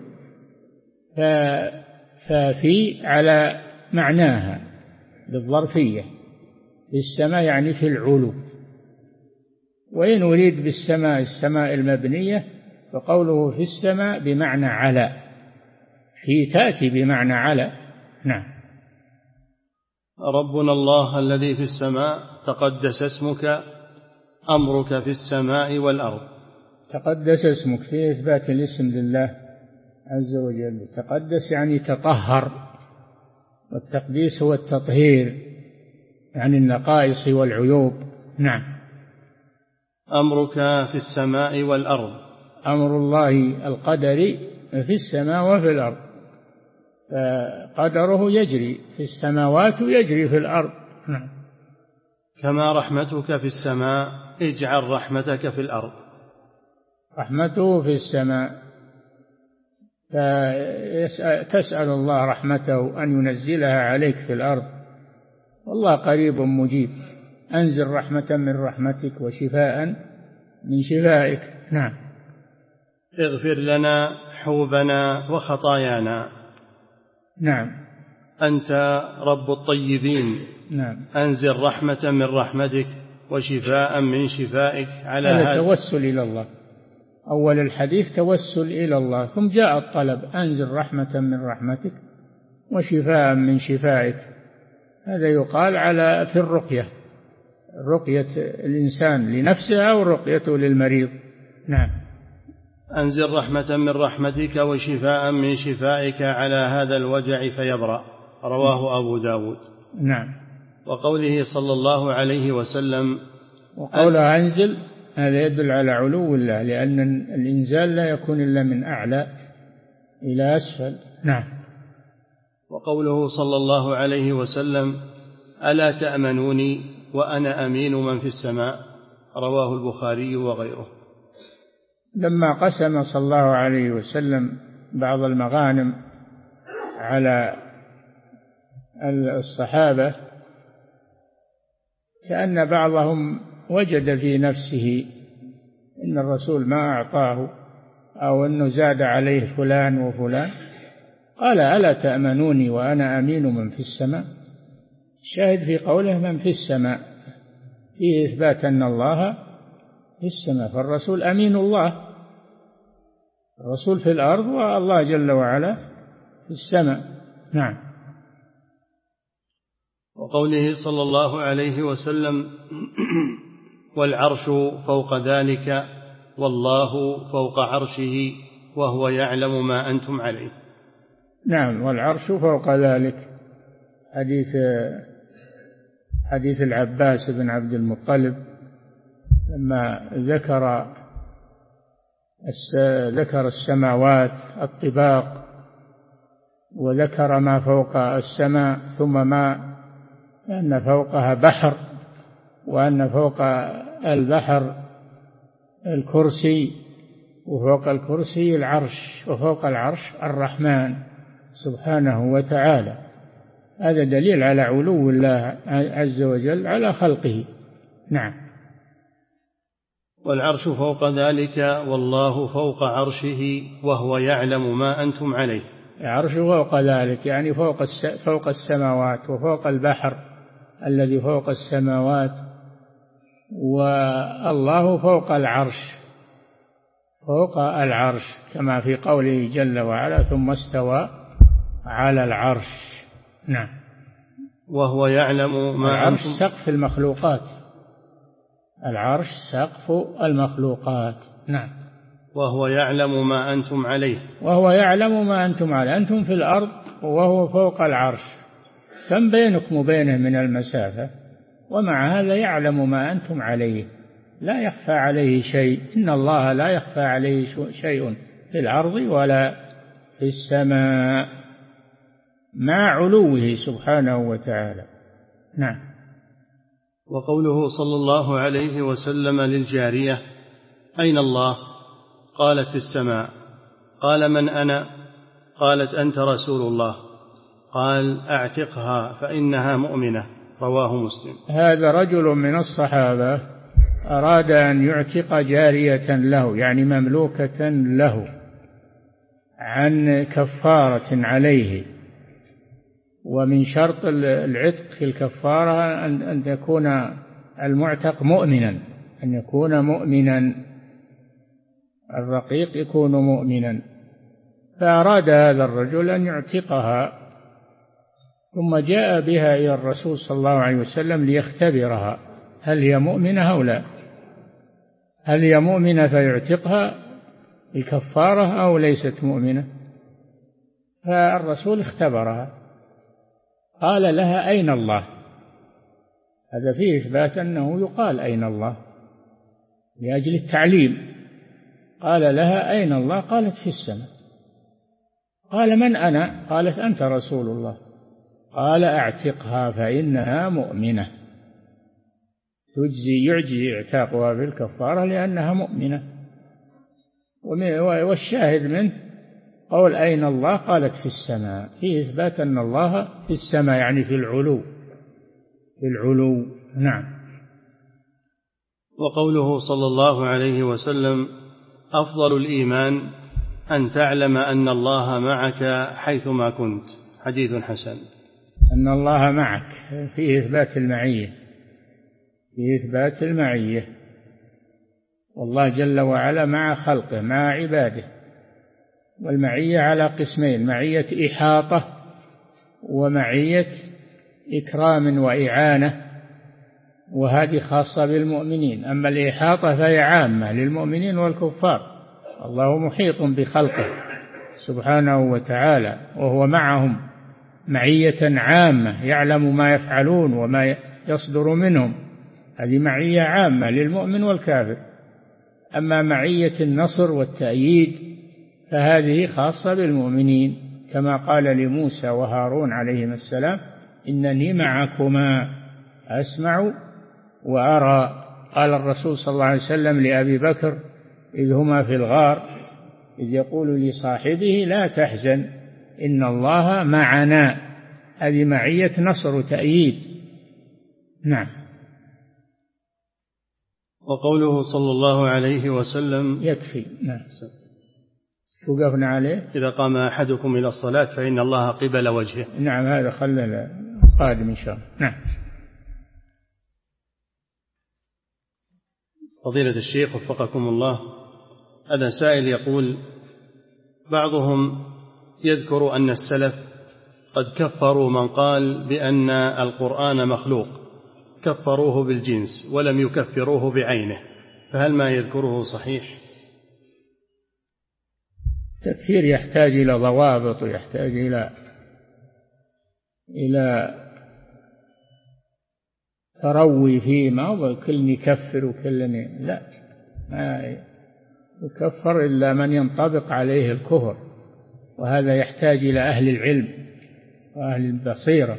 ففي على معناها بالظرفية، في السماء يعني في العلو. وإن أريد بالسماء السماء المبنية فقوله في السماء بمعنى على، في تأتي بمعنى على. نعم. ربنا الله الذي في السماء تقدس اسمك أمرك في السماء والأرض. تقدس اسمك في إثبات الاسم لله عز وجل. تقدس يعني تطهر، والتقديس هو التطهير عن النقائص والعيوب. نعم. أمرك في السماء والأرض. أمر الله القدري في السماء وفي الأرض، فقدره يجري في السماوات ويجري في الأرض. نعم. كما رحمتك في السماء اجعل رحمتك في الأرض. رحمته في السماء، فتسأل الله رحمته أن ينزلها عليك في الأرض، والله قريب مجيب. أنزل رحمة من رحمتك وشفاء من شفائك. نعم. اغفر لنا حوبنا وخطايانا. نعم. أنت رب الطيبين. نعم. أنزل رحمة من رحمتك وشفاء من شفائك على هذا توسل إلى الله. أول الحديث توسل إلى الله، ثم جاء الطلب: أنزل رحمة من رحمتك وشفاء من شفائك. هذا يقال على في الرقية، رقية الإنسان لنفسه أو رقيته للمريض. نعم. أنزل رحمة من رحمتك وشفاء من شفائك على هذا الوجع فيبرأ. رواه أبو داود. نعم. وقوله صلى الله عليه وسلم: وقوله أنزل، هذا يدل على علو الله، لأن الإنزال لا يكون إلا من أعلى إلى أسفل. نعم. وقوله صلى الله عليه وسلم: ألا تأمنوني وأنا أمين من في السماء. رواه البخاري وغيره. لما قسم صلى الله عليه وسلم بعض المغانم على الصحابة، كأن بعضهم وجد في نفسه إن الرسول ما أعطاه أو أنه زاد عليه فلان وفلان. قال ألا تأمنوني وأنا أمين من في السماء. الشاهد في قوله من في السماء فيه إثبات أن الله في السماء، فالرسول أمين الله، الرسول في الأرض والله جل وعلا في السماء. نعم. وقوله صلى الله عليه وسلم والعرش فوق ذلك والله فوق عرشه وهو يعلم ما أنتم عليه. نعم، والعرش فوق ذلك. حديث حديث العباس بن عبد المطلب لما ذكر ذكر السماوات الطباق وذكر ما فوق السماء ثم ما أن فوقها بحر وأن فوق البحر الكرسي وفوق الكرسي العرش وفوق العرش الرحمن سبحانه وتعالى. هذا دليل على علو الله عز وجل على خلقه. نعم. والعرش فوق ذلك والله فوق عرشه وهو يعلم ما أنتم عليه. العرش فوق ذلك يعني فوق فوق السماوات وفوق البحر الذي فوق السماوات، والله فوق العرش فوق العرش كما في قوله جل وعلا ثم استوى على العرش. نعم. وهو يعلم ما العرش سقف المخلوقات، العرش سقف المخلوقات. نعم. وهو يعلم ما أنتم عليه. وهو يعلم ما أنتم عليه. أنتم في الأرض وهو فوق العرش، كم بينكم وبينه من المسافة، ومع هذا يعلم ما أنتم عليه، لا يخفى عليه شيء. إن الله لا يخفى عليه شيء في الأرض ولا في السماء مع علوه سبحانه وتعالى. نعم. وقوله صلى الله عليه وسلم للجارية أين الله؟ قالت في السماء. قال من أنا؟ قالت أنت رسول الله. قال أعتقها فإنها مؤمنة. رواه مسلم. هذا رجل من الصحابة أراد أن يعتق جارية له يعني مملوكة له عن كفارة عليه، ومن شرط العتق في الكفارة أن يكون المعتق مؤمنا، أن يكون مؤمنا، الرقيق يكون مؤمنا. فأراد هذا الرجل أن يعتقها، ثم جاء بها إلى الرسول صلى الله عليه وسلم ليختبرها هل هي مؤمنة أو لا، هل هي مؤمنة فيعتقها الكفارة أو ليست مؤمنة. فالرسول اختبرها، قال لها أين الله؟ هذا فيه إثبات أنه يقال أين الله لأجل التعليم. قال لها أين الله؟ قالت في السماء. قال من أنا؟ قالت أنت رسول الله. قال أعتقها فإنها مؤمنة، تجزي يعجي اعتاقها بالكفارة لأنها مؤمنة. والشاهد منه قول أين الله؟ قالت في السماء، فيه إثبات أن الله في السماء يعني في العلو، في العلو. نعم. وقوله صلى الله عليه وسلم أفضل الإيمان أن تعلم أن الله معك حيثما كنت. حديث حسن. أن الله معك فيه إثبات المعية، فيه إثبات المعية، والله جل وعلا مع خلقه مع عباده. والمعية على قسمين: معية إحاطة ومعية إكرام وإعانة، وهذه خاصة بالمؤمنين. أما الإحاطة فهي عامة للمؤمنين والكفار، الله محيط بخلقه سبحانه وتعالى، وهو معهم معية عامة، يعلم ما يفعلون وما يصدر منهم، هذه معية عامة للمؤمن والكافر. أما معية النصر والتأييد فهذه خاصة بالمؤمنين، كما قال لموسى وهارون عليهما السلام: إنني معكما أسمع وأرى. قال الرسول صلى الله عليه وسلم لأبي بكر إذ هما في الغار إذ يقول لصاحبه لا تحزن إن الله معنا، هذه معية نصر وتأييد. نعم. وقوله صلى الله عليه وسلم يكفي. نعم. وقفنا عليه. إذا قام أحدكم إلى الصلاة فإن الله قبل وجهه. نعم، هذا خلنا قادم إن شاء الله. نعم. فضيلة الشيخ وفقكم الله، هذا سائل يقول: بعضهم يذكر أن السلف قد كفروا من قال بأن القرآن مخلوق، كفروه بالجنس ولم يكفروه بعينه، فهل ما يذكره صحيح؟ التكفير يحتاج إلى ضوابط ويحتاج إلى إلى تروي فيه، ما هو كل يكفر وكل لا، ما يكفر إلا من ينطبق عليه الكفر، وهذا يحتاج إلى أهل العلم وأهل البصيرة.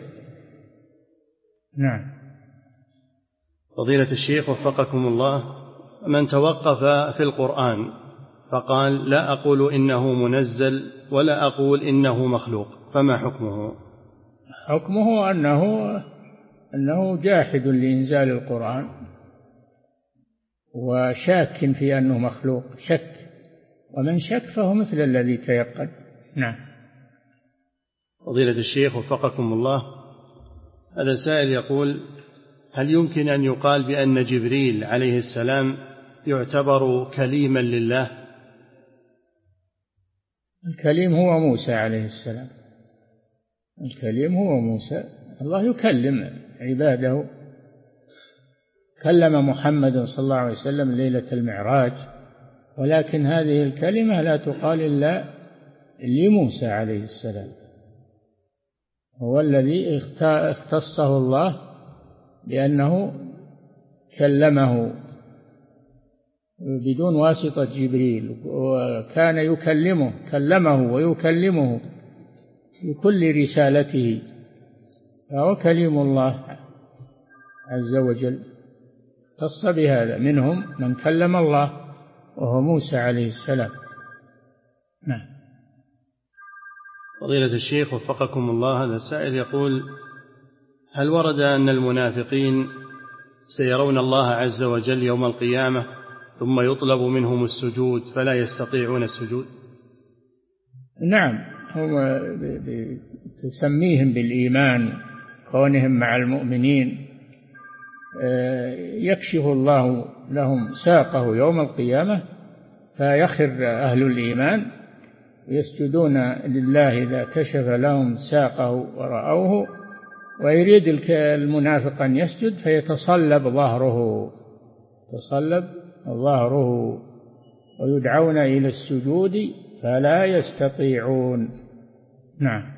نعم. فضيلة الشيخ وفقكم الله، من توقف في القرآن فقال: لا أقول إنه منزل ولا أقول إنه مخلوق، فما حكمه؟ حكمه أنه أنه جاحد لإنزال القرآن وشاك في أنه مخلوق، شك، ومن شك فهو مثل الذي تيقن. نعم. فضيلة الشيخ وفقكم الله، هذا سائل يقول: هل يمكن أن يقال بأن جبريل عليه السلام يعتبر كليما لله؟ الكليم هو موسى عليه السلام، الكليم هو موسى. الله يكلم عباده، كلم محمد صلى الله عليه وسلم ليلة المعراج، ولكن هذه الكلمة لا تقال إلا لموسى عليه السلام، هو الذي اختصه الله بأنه كلمه بدون واسطة جبريل، وكان يكلمه كلمه ويكلمه بكل رسالته، فهو كليم الله عز وجل، خص بهذا. منهم من كلم الله وهو موسى عليه السلام. نعم. فضيلة الشيخ وفقكم الله، هذا السائل يقول: هل ورد أن المنافقين سيرون الله عز وجل يوم القيامة ثم يطلب منهم السجود فلا يستطيعون السجود؟ نعم، هم تسميهم بالإيمان، كونهم مع المؤمنين، يكشف الله لهم ساقه يوم القيامة فيخر أهل الإيمان يسجدون لله إذا كشف لهم ساقه ورأوه، ويريد المنافق أن يسجد فيتصلب ظهره تصلب ظهره ويدعون إلى السجود فلا يستطيعون. نعم.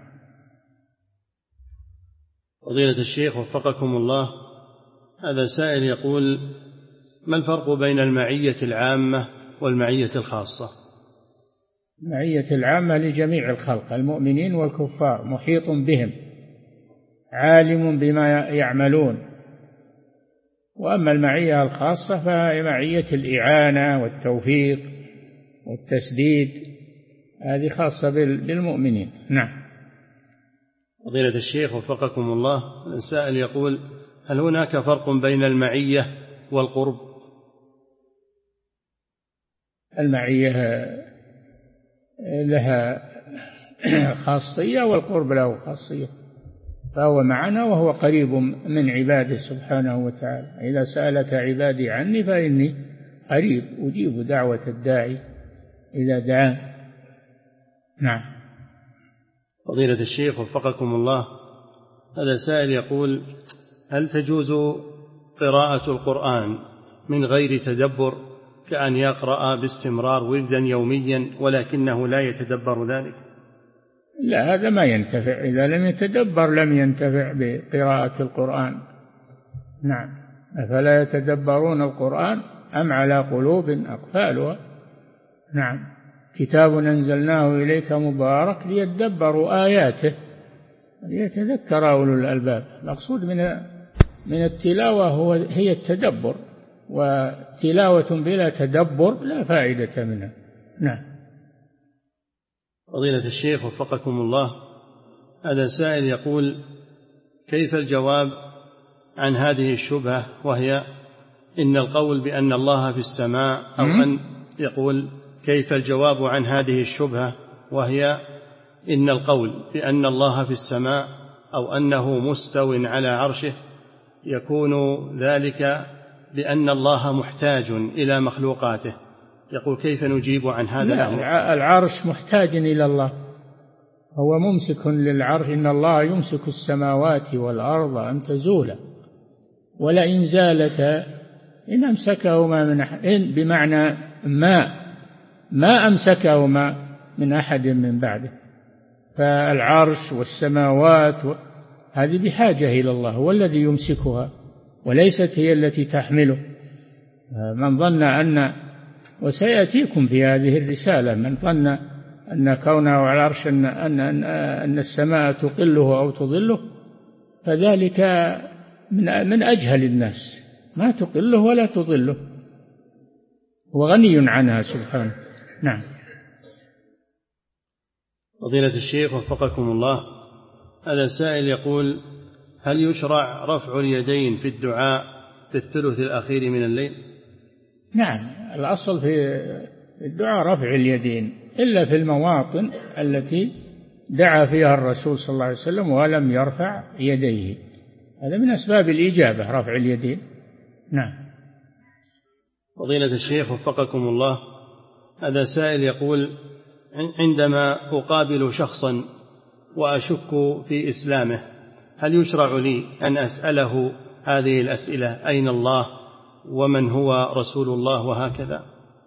فضيلة الشيخ وفقكم الله، هذا سائل يقول: ما الفرق بين المعية العامة والمعية الخاصة؟ المعية العامة لجميع الخلق، المؤمنين والكفار، محيط بهم، عالم بما يعملون. وأما المعية الخاصة فهي معية الإعانة والتوفيق والتسديد، هذه خاصة بالمؤمنين. نعم. فضيلة الشيخ وفقكم الله، السائل يقول: هل هناك فرق بين المعية والقرب؟ المعية لها خاصية والقرب له خاصية، فهو معنا وهو قريب من عباده سبحانه وتعالى. إذا سألك عبادي عني فإني قريب أجيب دعوة الداعي إذا دعان. نعم. فضيلة الشيخ وفقكم الله، هذا سائل يقول: هل تجوز قراءة القرآن من غير تدبر، كأن يقرأ باستمرار وردا يوميا ولكنه لا يتدبر ذلك؟ لا، هذا ما ينتفع، إذا لم يتدبر لم ينتفع بقراءة القرآن. نعم. أفلا يتدبرون القرآن أم على قلوب أقفالها؟ نعم. كتاب أنزلناه إليك مبارك ليدبروا آياته ليتذكر أولو الألباب. المقصود من من التلاوة هو هي التدبر، وتلاوة بلا تدبر لا فائدة منها. نعم. فضيلة الشيخ وفقكم الله، هذا سائل يقول: كيف الجواب عن هذه الشبهة، وهي إن القول بأن الله في السماء أو أن يقول كيف الجواب عن هذه الشبهة، وهي إن القول بأن الله في السماء أو أنه مستو على عرشه يكون ذلك لأن الله محتاج إلى مخلوقاته. يقول كيف نجيب عن هذا الأمر؟ العرش محتاج إلى الله، هو ممسك للعرش. إن الله يمسك السماوات والأرض أن تزولا ولئن زالتا إن أمسكهما من أحد، بمعنى ما ما أمسكهما من أحد من بعده. فالعرش والسماوات هذه بحاجة إلى الله، هو الذي يمسكها وليست هي التي تحمله. من ظن أن، وسيأتيكم في هذه الرسالة، من ظن أن كونه على العرش أن, أن, أن السماء تقله أو تظله فذلك من, من أجهل الناس، ما تقله ولا تظله، وغني عنها سبحانه. نعم. فضيلة الشيخ وفقكم الله، هذا سائل يقول هل يشرع رفع اليدين في الدعاء في الثلث الأخير من الليل؟ نعم، الأصل في الدعاء رفع اليدين إلا في المواطن التي دعا فيها الرسول صلى الله عليه وسلم ولم يرفع يديه، هذا من أسباب الإجابة رفع اليدين. نعم. فضيلة الشيخ وفقكم الله، هذا سائل يقول عندما أقابل شخصا وأشك في إسلامه هل يشرع لي أن أسأله هذه الأسئلة: أين الله؟ ومن هو رسول الله؟ وهكذا.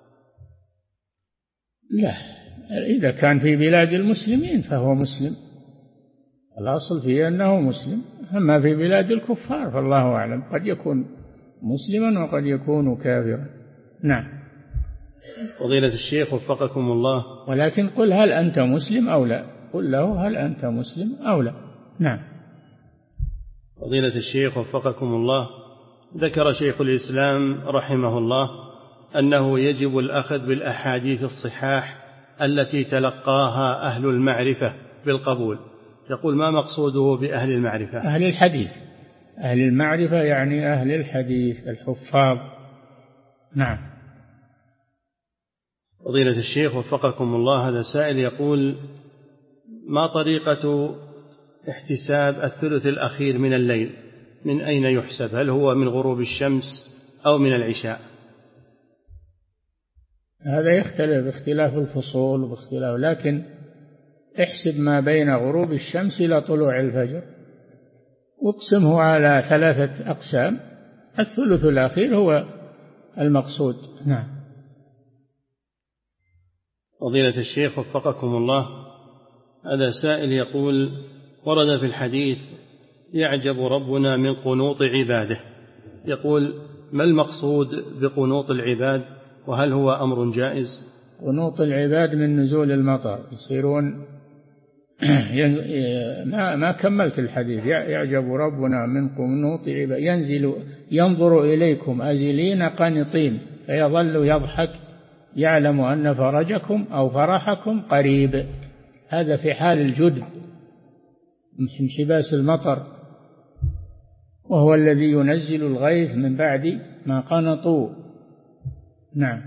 لا، إذا كان في بلاد المسلمين فهو مسلم، الأصل فيه أنه مسلم. أما في بلاد الكفار فالله أعلم، قد يكون مسلما وقد يكون كافرا. نعم. فضيلة الشيخ وفقكم الله، ولكن قل هل أنت مسلم أو لا، قل له هل أنت مسلم أو لا. نعم. فضيلة الشيخ وفقكم الله، ذكر شيخ الإسلام رحمه الله أنه يجب الأخذ بالأحاديث الصحاح التي تلقاها أهل المعرفة بالقبول. يقول ما مقصوده بأهل المعرفة؟ أهل الحديث. أهل المعرفة يعني أهل الحديث الحفاظ. نعم. فضيلة الشيخ وفقكم الله، هذا سائل يقول ما طريقة احتساب الثلث الأخير من الليل؟ من أين يحسب؟ هل هو من غروب الشمس أو من العشاء؟ هذا يختلف باختلاف الفصول وباختلاف، لكن احسب ما بين غروب الشمس إلى طلوع الفجر واقسمه على ثلاثة أقسام، الثلث الأخير هو المقصود. نعم. فضيلة الشيخ وفقكم الله، هذا سائل يقول ورد في الحديث يعجب ربنا من قنوط عباده. يقول ما المقصود بقنوط العباد، وهل هو أمر جائز؟ قنوط العباد من نزول المطر، يصيرون ما ما كملت الحديث. يعجب ربنا من قنوط عباد، ينزل ينظر إليكم أزلين قانطين فيظل يضحك يعلم أن فرجكم أو فرحكم قريب. هذا في حال الجدب من انحباس المطر، وهو الذي ينزل الغيث من بعد ما قنطوا. نعم.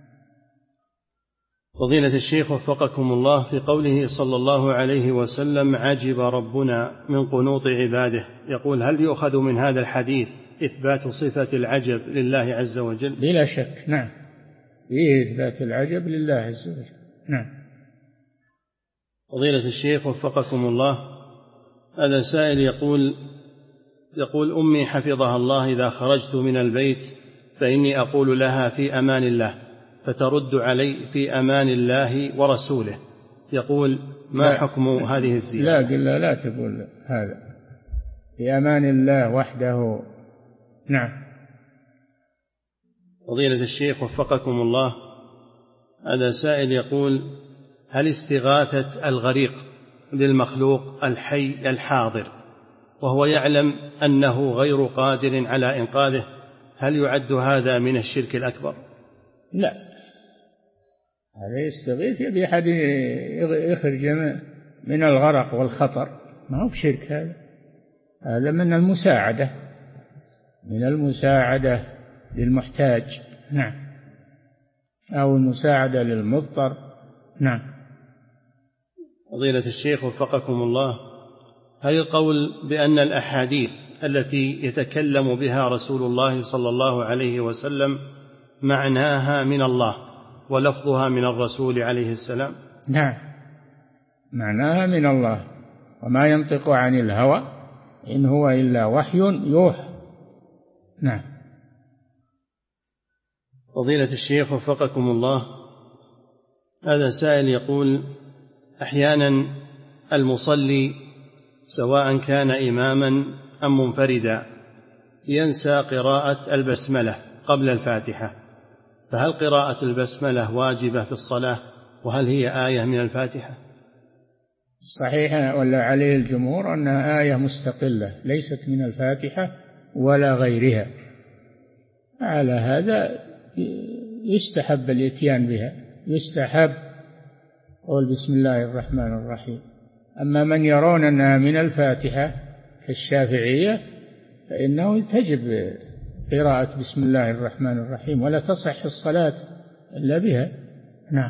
فضيلة الشيخ وفقكم الله، في قوله صلى الله عليه وسلم عجب ربنا من قنوط عباده، يقول هل يؤخذ من هذا الحديث إثبات صفة العجب لله عز وجل؟ بلا شك. نعم، فيه إثبات العجب لله عز وجل. نعم. فضيلة الشيخ وفقكم الله، هذا سائل يقول يقول أمي حفظها الله إذا خرجت من البيت فإني أقول لها في أمان الله، فترد علي في أمان الله ورسوله. يقول ما لا حكم هذه الزيادة؟ لا قل لا تقول هذا، في أمان الله وحده. نعم. فضيلة الشيخ وفقكم الله، هذا سائل يقول هل استغاثة الغريق للمخلوق الحي الحاضر وهو يعلم أنه غير قادر على إنقاذه، هل يعد هذا من الشرك الأكبر؟ لا، هذا يستغيث يبي أحد يخرج من الغرق والخطر، ما هو بشرك. هذا هذا من المساعدة، من المساعدة. للمحتاج. نعم. أو المساعدة للمضطر. نعم. فضيلة الشيخ وفقكم الله، هل القول بأن الأحاديث التي يتكلم بها رسول الله صلى الله عليه وسلم معناها من الله ولفظها من الرسول عليه السلام؟ نعم، معناها من الله، وما ينطق عن الهوى إن هو إلا وحي يوحى. نعم. فضيلة الشيخ وفقكم الله، هذا سائل يقول: أحيانا المصلي سواء كان إماما أم منفردا ينسى قراءة البسملة قبل الفاتحة، فهل قراءة البسملة واجبة في الصلاة؟ وهل هي آية من الفاتحة؟ صحيح، ولا عليه الجمهور أنها آية مستقلة ليست من الفاتحة ولا غيرها. على هذا يستحب الإتيان بها، يستحب قول بسم الله الرحمن الرحيم. أما من يرون أنها من الفاتحة كالشافعية فإنه تجب قراءة بسم الله الرحمن الرحيم، ولا تصح الصلاة إلا بها. نعم.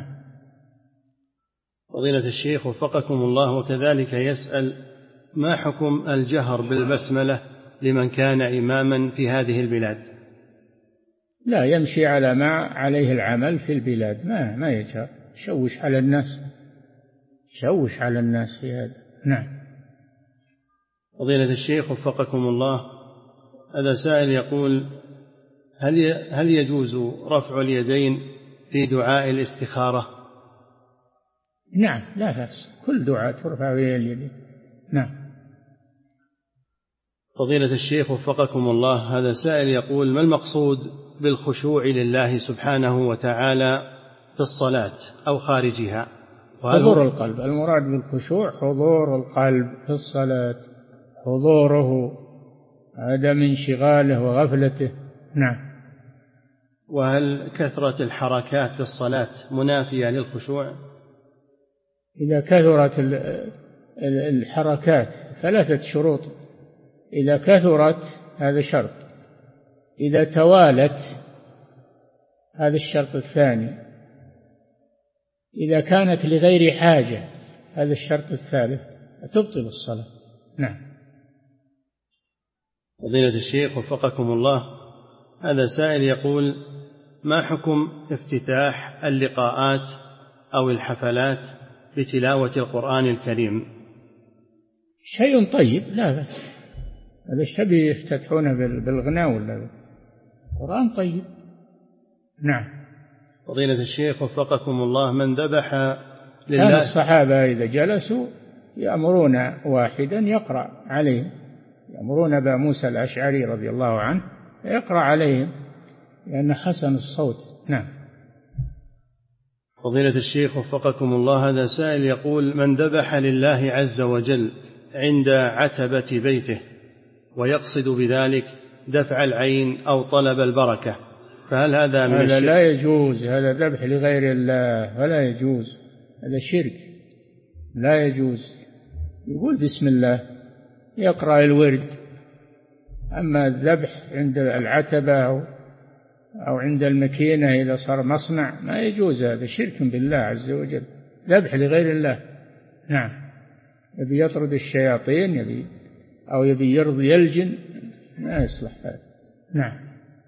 فضيلة الشيخ وفقكم الله، وكذلك يسأل: ما حكم الجهر بالبسملة لمن كان إماما في هذه البلاد؟ لا، يمشي على ما عليه العمل في البلاد، ما ما يجهر، شوش على الناس، شوش على الناس في هذا. نعم. فضيلة الشيخ وفقكم الله، هذا سائل يقول: هل هل يجوز رفع اليدين في دعاء الاستخارة؟ نعم، لا بأس، كل دعاء ترفع به اليدين. نعم. فضيلة الشيخ وفقكم الله، هذا سائل يقول: ما المقصود بالخشوع لله سبحانه وتعالى في الصلاة أو خارجها؟ حضور القلب، المراد بالخشوع حضور القلب في الصلاة، حضوره، عدم انشغاله وغفلته. نعم. وهل كثرة الحركات في الصلاة منافية للخشوع؟ إذا كثرت الحركات ثلاثة شروط: إذا كثرت هذا شرط، إذا توالت هذا الشرط الثاني، إذا كانت لغير حاجة هذا الشرط الثالث، تبطل الصلاة. نعم. فضيلة الشيخ وفقكم الله، هذا سائل يقول: ما حكم افتتاح اللقاءات أو الحفلات بتلاوة القرآن الكريم؟ شيء طيب، لا بأس، هذا الشيء يفتتحونه بالغناء ولا القرآن طيب. نعم. فضيلة الشيخ وفقكم الله، من ذبح لله، كان الصحابة إذا جلسوا يأمرون واحدا يقرأ عليهم، يأمرون أبا موسى الأشعري رضي الله عنه يقرأ عليهم لأن حسن الصوت. نعم. فضيلة الشيخ وفقكم الله، هذا سائل يقول: من ذبح لله عز وجل عند عتبة بيته ويقصد بذلك دفع العين أو طلب البركة، فهل هذا من هذا الشرك؟ لا يجوز، هذا ذبح لغير الله ولا يجوز، هذا شرك لا يجوز. يقول بسم الله، يقرأ الورد. أما الذبح عند العتبة أو عند المكينة إذا صار مصنع ما يجوز، هذا شرك بالله عز وجل، ذبح لغير الله. نعم. يبي يطرد الشياطين يبي أو يبي يرضي الجن، ما يصلح هذا. نعم.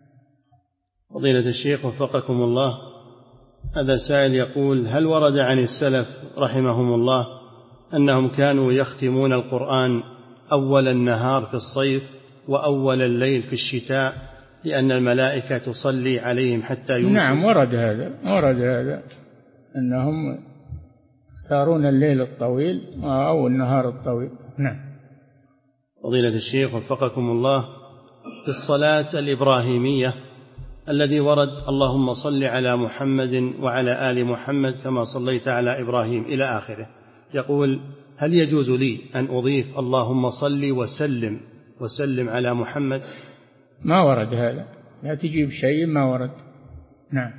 فضيلة الشيخ وفقكم الله، هذا سائل يقول: هل ورد عن السلف رحمهم الله أنهم كانوا يختمون القرآن أول النهار في الصيف وأول الليل في الشتاء لأن الملائكة تصلي عليهم حتى يمسوا؟ نعم، ورد هذا، ورد هذا أنهم يختارون الليل الطويل أو النهار الطويل. نعم. فضيلة الشيخ وفقكم الله، في الصلاة الإبراهيمية الذي ورد اللهم صل على محمد وعلى آل محمد كما صليت على إبراهيم إلى آخره، يقول: هل يجوز لي أن أضيف اللهم صل وسلم وسلم على محمد؟ ما ورد هذا، لا تجيب شيء ما ورد. نعم.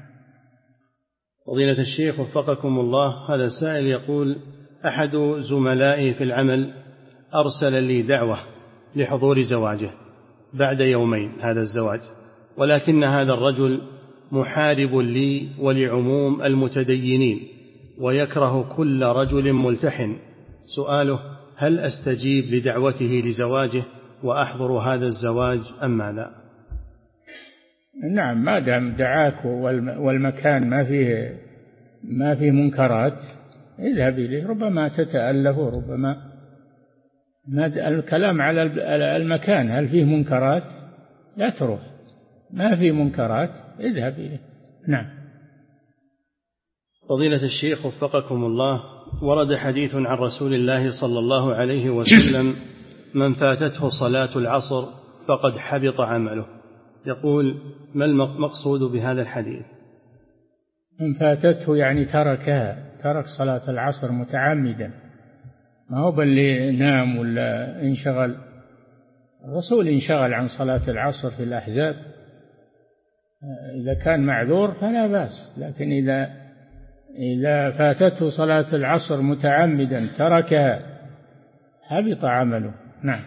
فضيلة الشيخ وفقكم الله، هذا سائل يقول: أحد زملائي في العمل أرسل لي دعوة لحضور زواجه بعد يومين هذا الزواج، ولكن هذا الرجل محارب لي ولعموم المتدينين ويكره كل رجل ملتحن. سؤاله: هل أستجيب لدعوته لزواجه وأحضر هذا الزواج أم ماذا؟ نعم، ما دام دعاك والمكان ما فيه ما فيه منكرات اذهب إليه. ربما تتألف وربما ما الكلام على المكان، هل فيه منكرات؟ لا تروح. ما فيه منكرات اذهب إليه. نعم. فضيلة الشيخ وفقكم الله، ورد حديث عن رسول الله صلى الله عليه وسلم: من فاتته صلاة العصر فقد حبط عمله. يقول: ما المقصود بهذا الحديث؟ من فاتته يعني تركها، ترك صلاة العصر متعمدا، ما هو باللي نام ولا انشغل. الرسول انشغل عن صلاة العصر في الأحزاب، إذا كان معذور فلا بأس، لكن إذا إذا فاتته صلاة العصر متعمدا تركها حبط عمله. نعم.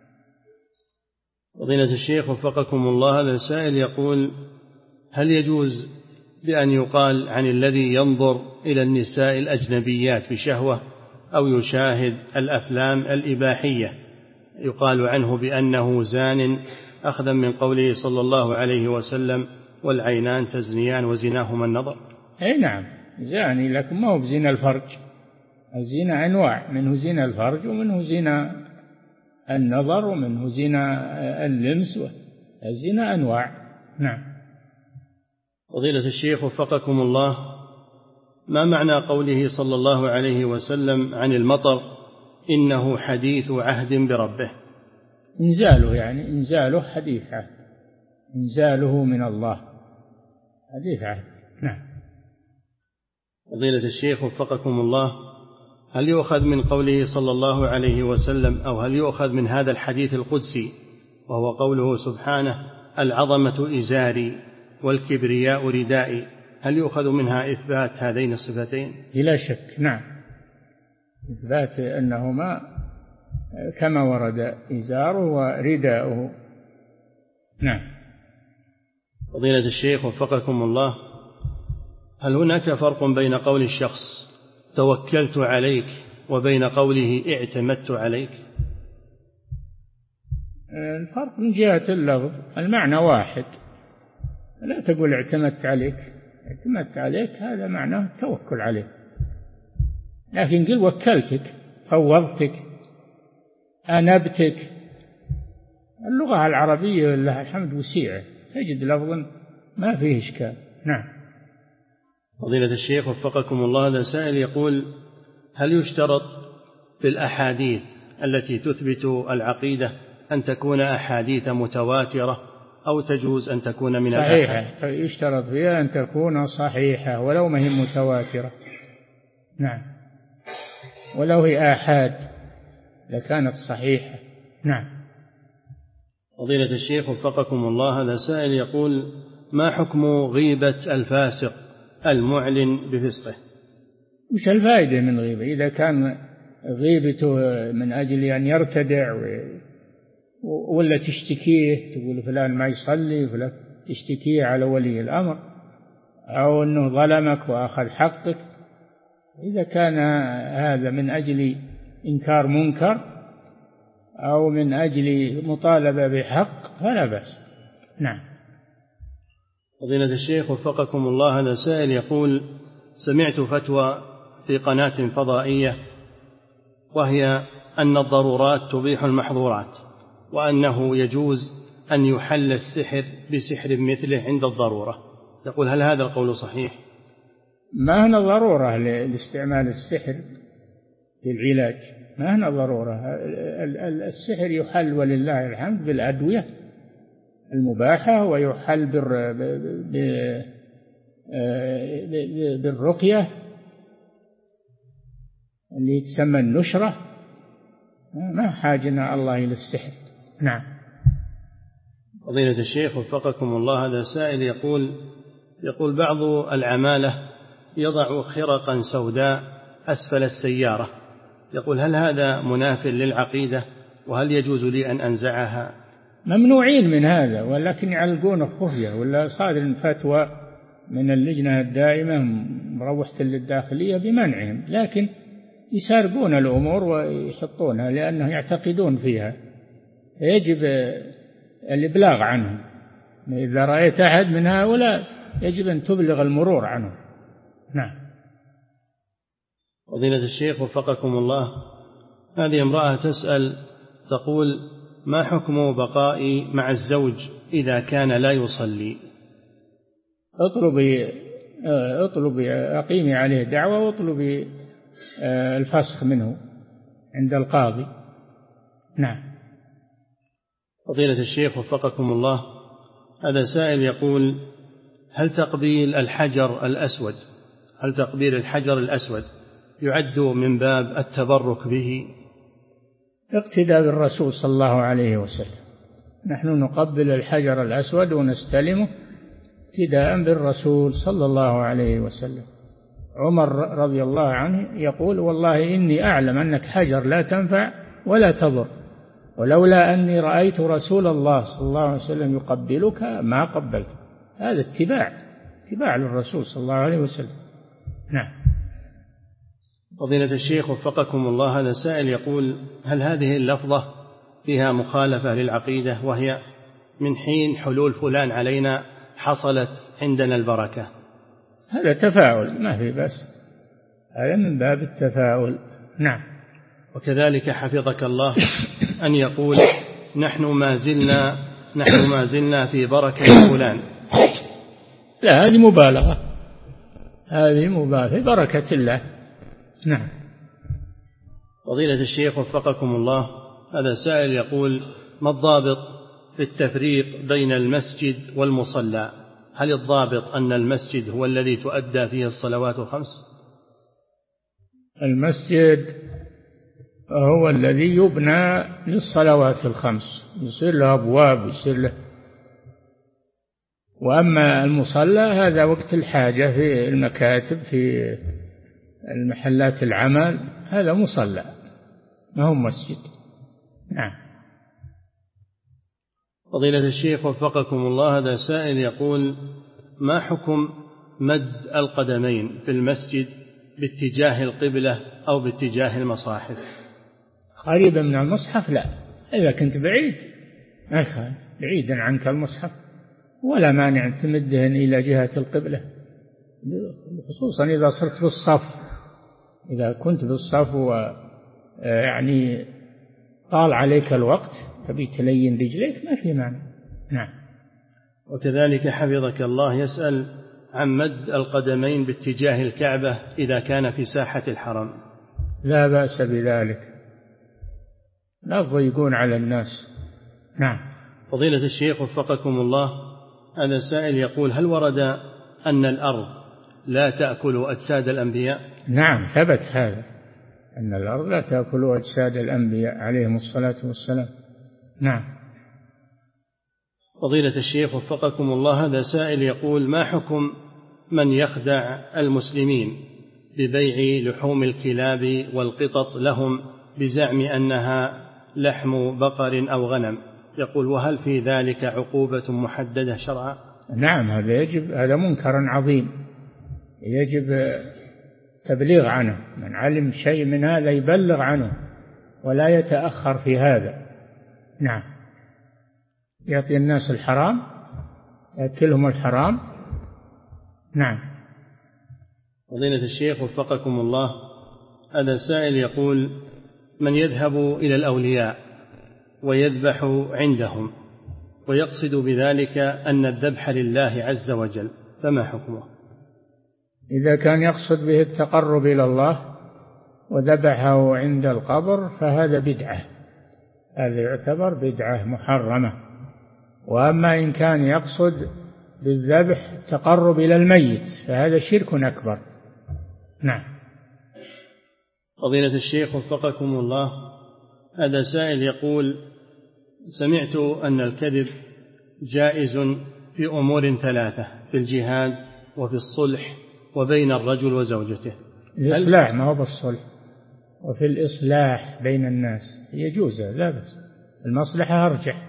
فضيلة الشيخ وفقكم الله، هذا السائل يقول: هل يجوز بأن يقال عن الذي ينظر إلى النساء الأجنبيات بشهوة أو يشاهد الأفلام الإباحية يقال عنه بأنه زان، أخذا من قوله صلى الله عليه وسلم: والعينان تزنيان وزناهما النظر؟ أي نعم، زاني، لكن ما هو بزنا الفرج. الزنا أنواع، منه زنا الفرج ومنه زنا النظر ومنه زنا اللمس، الزنا أنواع. نعم. فضيلة الشيخ وفقكم الله، ما معنى قوله صلى الله عليه وسلم عن المطر: إنه حديث عهد بربه؟ إنزاله، يعني إنزاله حديث عهد، إنزاله من الله حديث عهد. نعم. فضيلة الشيخ وفقكم الله، هل يؤخذ من قوله صلى الله عليه وسلم أو هل يؤخذ من هذا الحديث القدسي وهو قوله سبحانه: العظمة إزاري والكبرياء ردائي، هل يؤخذ منها إثبات هذين الصفتين؟ بلا شك. نعم، إثبات أنهما كما ورد إزاره ورداؤه. نعم. فضيلة الشيخ وفقكم الله، هل هناك فرق بين قول الشخص توكلت عليك وبين قوله اعتمدت عليك؟ الفرق من جهة اللفظ، المعنى واحد. لا تقول اعتمدت عليك، اعتمدت عليك هذا معناه التوكل عليك، لكن قل وكلتك، فوضتك، أنبتك. اللغة العربية لها الحمد وسيعة، تجد لفظا ما فيه إشكال. نعم. فضيلة الشيخ وفقكم الله، هذا سائل يقول: هل يشترط في الأحاديث التي تثبت العقيدة أن تكون أحاديث متواترة أو تجوز أن تكون من صحيحة؟ يشترط فيها أن تكون صحيحة ولو ما هي متواترة. نعم، ولو هي آحاد لكانت صحيحة. نعم. فضيلة الشيخ وفقكم الله، هذا سائل يقول: ما حكم غيبة الفاسق المعلن بفسقه؟ مش الفائدة من غيبة؟ إذا كان غيبته من أجل أن يرتدع ولا تشتكيه، تقول فلان ما يصلي، فلان تشتكيه على ولي الأمر، أو أنه ظلمك وأخذ حقك، إذا كان هذا من أجل إنكار منكر أو من أجل مطالبة بحق فلا بأس. نعم. فضيلة الشيخ وفقكم الله، هذا سائل يقول: سمعت فتوى في قناة فضائية وهي أن الضرورات تبيح المحظورات، وأنه يجوز أن يحل السحر بسحر مثله عند الضرورة. يقول: هل هذا القول صحيح؟ ما هنا ضرورة لاستعمال السحر للعلاج، ما هنا ضرورة. السحر يحل ولله الحمد بالأدوية المباحة، ويحل بالرقية اللي تسمى النشرة، ما حاجنا الله إلى السحر. نعم. فضيلة الشيخ وفقكم الله، هذا سائل يقول: يقول بعض العمالة يضع خرقا سوداء أسفل السيارة، يقول: هل هذا مناف للعقيدة؟ وهل يجوز لي أن أنزعها؟ ممنوعين من هذا، ولكن يعلقون خفية، ولا صادر فتوى من اللجنة الدائمة مروحة للداخلية بمنعهم، لكن يسارقون الأمور ويحطونها لأنهم يعتقدون فيها، يجب الإبلاغ عنهم. إذا رأيت أحد من هؤلاء يجب أن تبلغ المرور عنه. نعم. فضيلة الشيخ وفقكم الله، هذه امرأة تسأل تقول: ما حكم بقائي مع الزوج إذا كان لا يصلي؟ اطلبي اطلبي أقيمي عليه دعوة واطلبي الفسخ منه عند القاضي. نعم. فضيلة الشيخ وفقكم الله، هذا سائل يقول: هل تقبيل الحجر الأسود هل تقبيل الحجر الأسود يعد من باب التبرك به؟ اقتداء بالرسول صلى الله عليه وسلم، نحن نقبل الحجر الأسود ونستلمه اقتداء بالرسول صلى الله عليه وسلم. عمر رضي الله عنه يقول: والله إني أعلم أنك حجر لا تنفع ولا تضر، ولولا أني رأيت رسول الله صلى الله عليه وسلم يقبلك ما قبلت. هذا اتباع اتباع للرسول صلى الله عليه وسلم. نعم. فضيلة الشيخ وفقكم الله، هذا سائل يقول: هل هذه اللفظة فيها مخالفة للعقيدة، وهي من حين حلول فلان علينا حصلت عندنا البركة؟ هذا تفاؤل ما في بس، هذا من باب التفاؤل. نعم. وكذلك حفظك الله أن يقول: نحن ما زلنا نحن ما زلنا في بركة فلان. لا، هذه مبالغة، هذه مبالغة في بركة الله. نعم. فضيلة الشيخ وفقكم الله، هذا سائل يقول: ما الضابط في التفريق بين المسجد والمصلى؟ هل الضابط أن المسجد هو الذي تؤدى فيه الصلوات الخمس؟ المسجد هو الذي يبنى للصلوات الخمس، يصير له أبواب، يصير له. وأما المصلى هذا وقت الحاجة في المكاتب، في المحلات العمل، هذا مصلى ما هو مسجد. نعم. فضيلة الشيخ وفقكم الله، هذا سائل يقول: ما حكم مد القدمين في المسجد باتجاه القبلة أو باتجاه المصاحف؟ قريبا من المصحف لا، إذا كنت بعيد ما يخالف، بعيدا عنك المصحف ولا مانع تمدهن إلى جهة القبلة، خصوصا إذا صرت بالصف، إذا كنت بالصف ويعني طال عليك الوقت تبي تلين رجليك ما في مانع. نعم. وكذلك حفظك الله يسأل عن مد القدمين باتجاه الكعبة إذا كان في ساحة الحرم. لا بأس بذلك، لا تضيقون على الناس. نعم. فضيلة الشيخ وفقكم الله، هذا سائل يقول: هل ورد أن الأرض لا تأكل أجساد الأنبياء؟ نعم، ثبت هذا، أن الأرض لا تأكل أجساد الأنبياء عليهم الصلاة والسلام. نعم. فضيلة الشيخ وفقكم الله، هذا سائل يقول: ما حكم من يخدع المسلمين ببيع لحوم الكلاب والقطط لهم بزعم أنها لحم بقر أو غنم؟ يقول: وهل في ذلك عقوبة محددة شرعا؟ نعم، هذا يجب، هذا منكر عظيم يجب تبليغ عنه، من علم شيء من هذا يبلغ عنه ولا يتأخر في هذا. نعم. يعطي الناس الحرام، يأكلهم الحرام. نعم. فضيلة الشيخ وفقكم الله، هذا سائل يقول: من يذهب إلى الأولياء ويذبح عندهم ويقصد بذلك أن الذبح لله عز وجل، فما حكمه؟ إذا كان يقصد به التقرب إلى الله وذبحه عند القبر فهذا بدعة، هذا يعتبر بدعة محرمة. وأما إن كان يقصد بالذبح التقرب إلى الميت فهذا شرك أكبر. نعم. فضيلة الشيخ وفقكم الله، هذا سائل يقول: سمعت أن الكذب جائز في أمور ثلاثة: في الجهاد وفي الصلح وبين الرجل وزوجته. الإصلاح ما هو بالصلح، وفي الإصلاح بين الناس يجوز، لا بس المصلحة أرجح.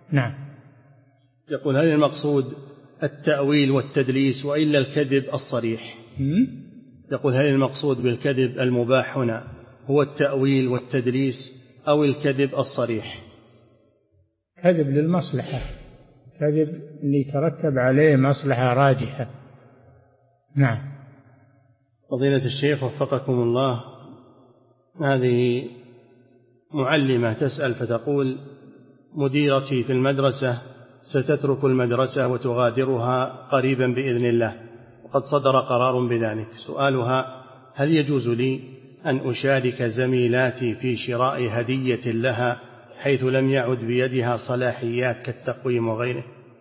نعم. يقول: هل المقصود التأويل والتدليس وإلا الكذب الصريح؟ يقول: هل المقصود بالكذب المباح هنا هو التأويل والتدليس أو الكذب الصريح؟ كذب للمصلحة، كذب اللي يترتب عليه مصلحة راجحة. نعم. فضيلة الشيخ وفقكم الله، هذه معلمة تسأل فتقول: مديرتي في المدرسة ستترك المدرسة وتغادرها قريبا بإذن الله، وقد صدر قرار بذلك. سؤالها: هل يجوز لي أن أشارك زميلاتي في شراء هدية لها حيث لم يعد بيدها صلاحيات كالتقويم وغيره؟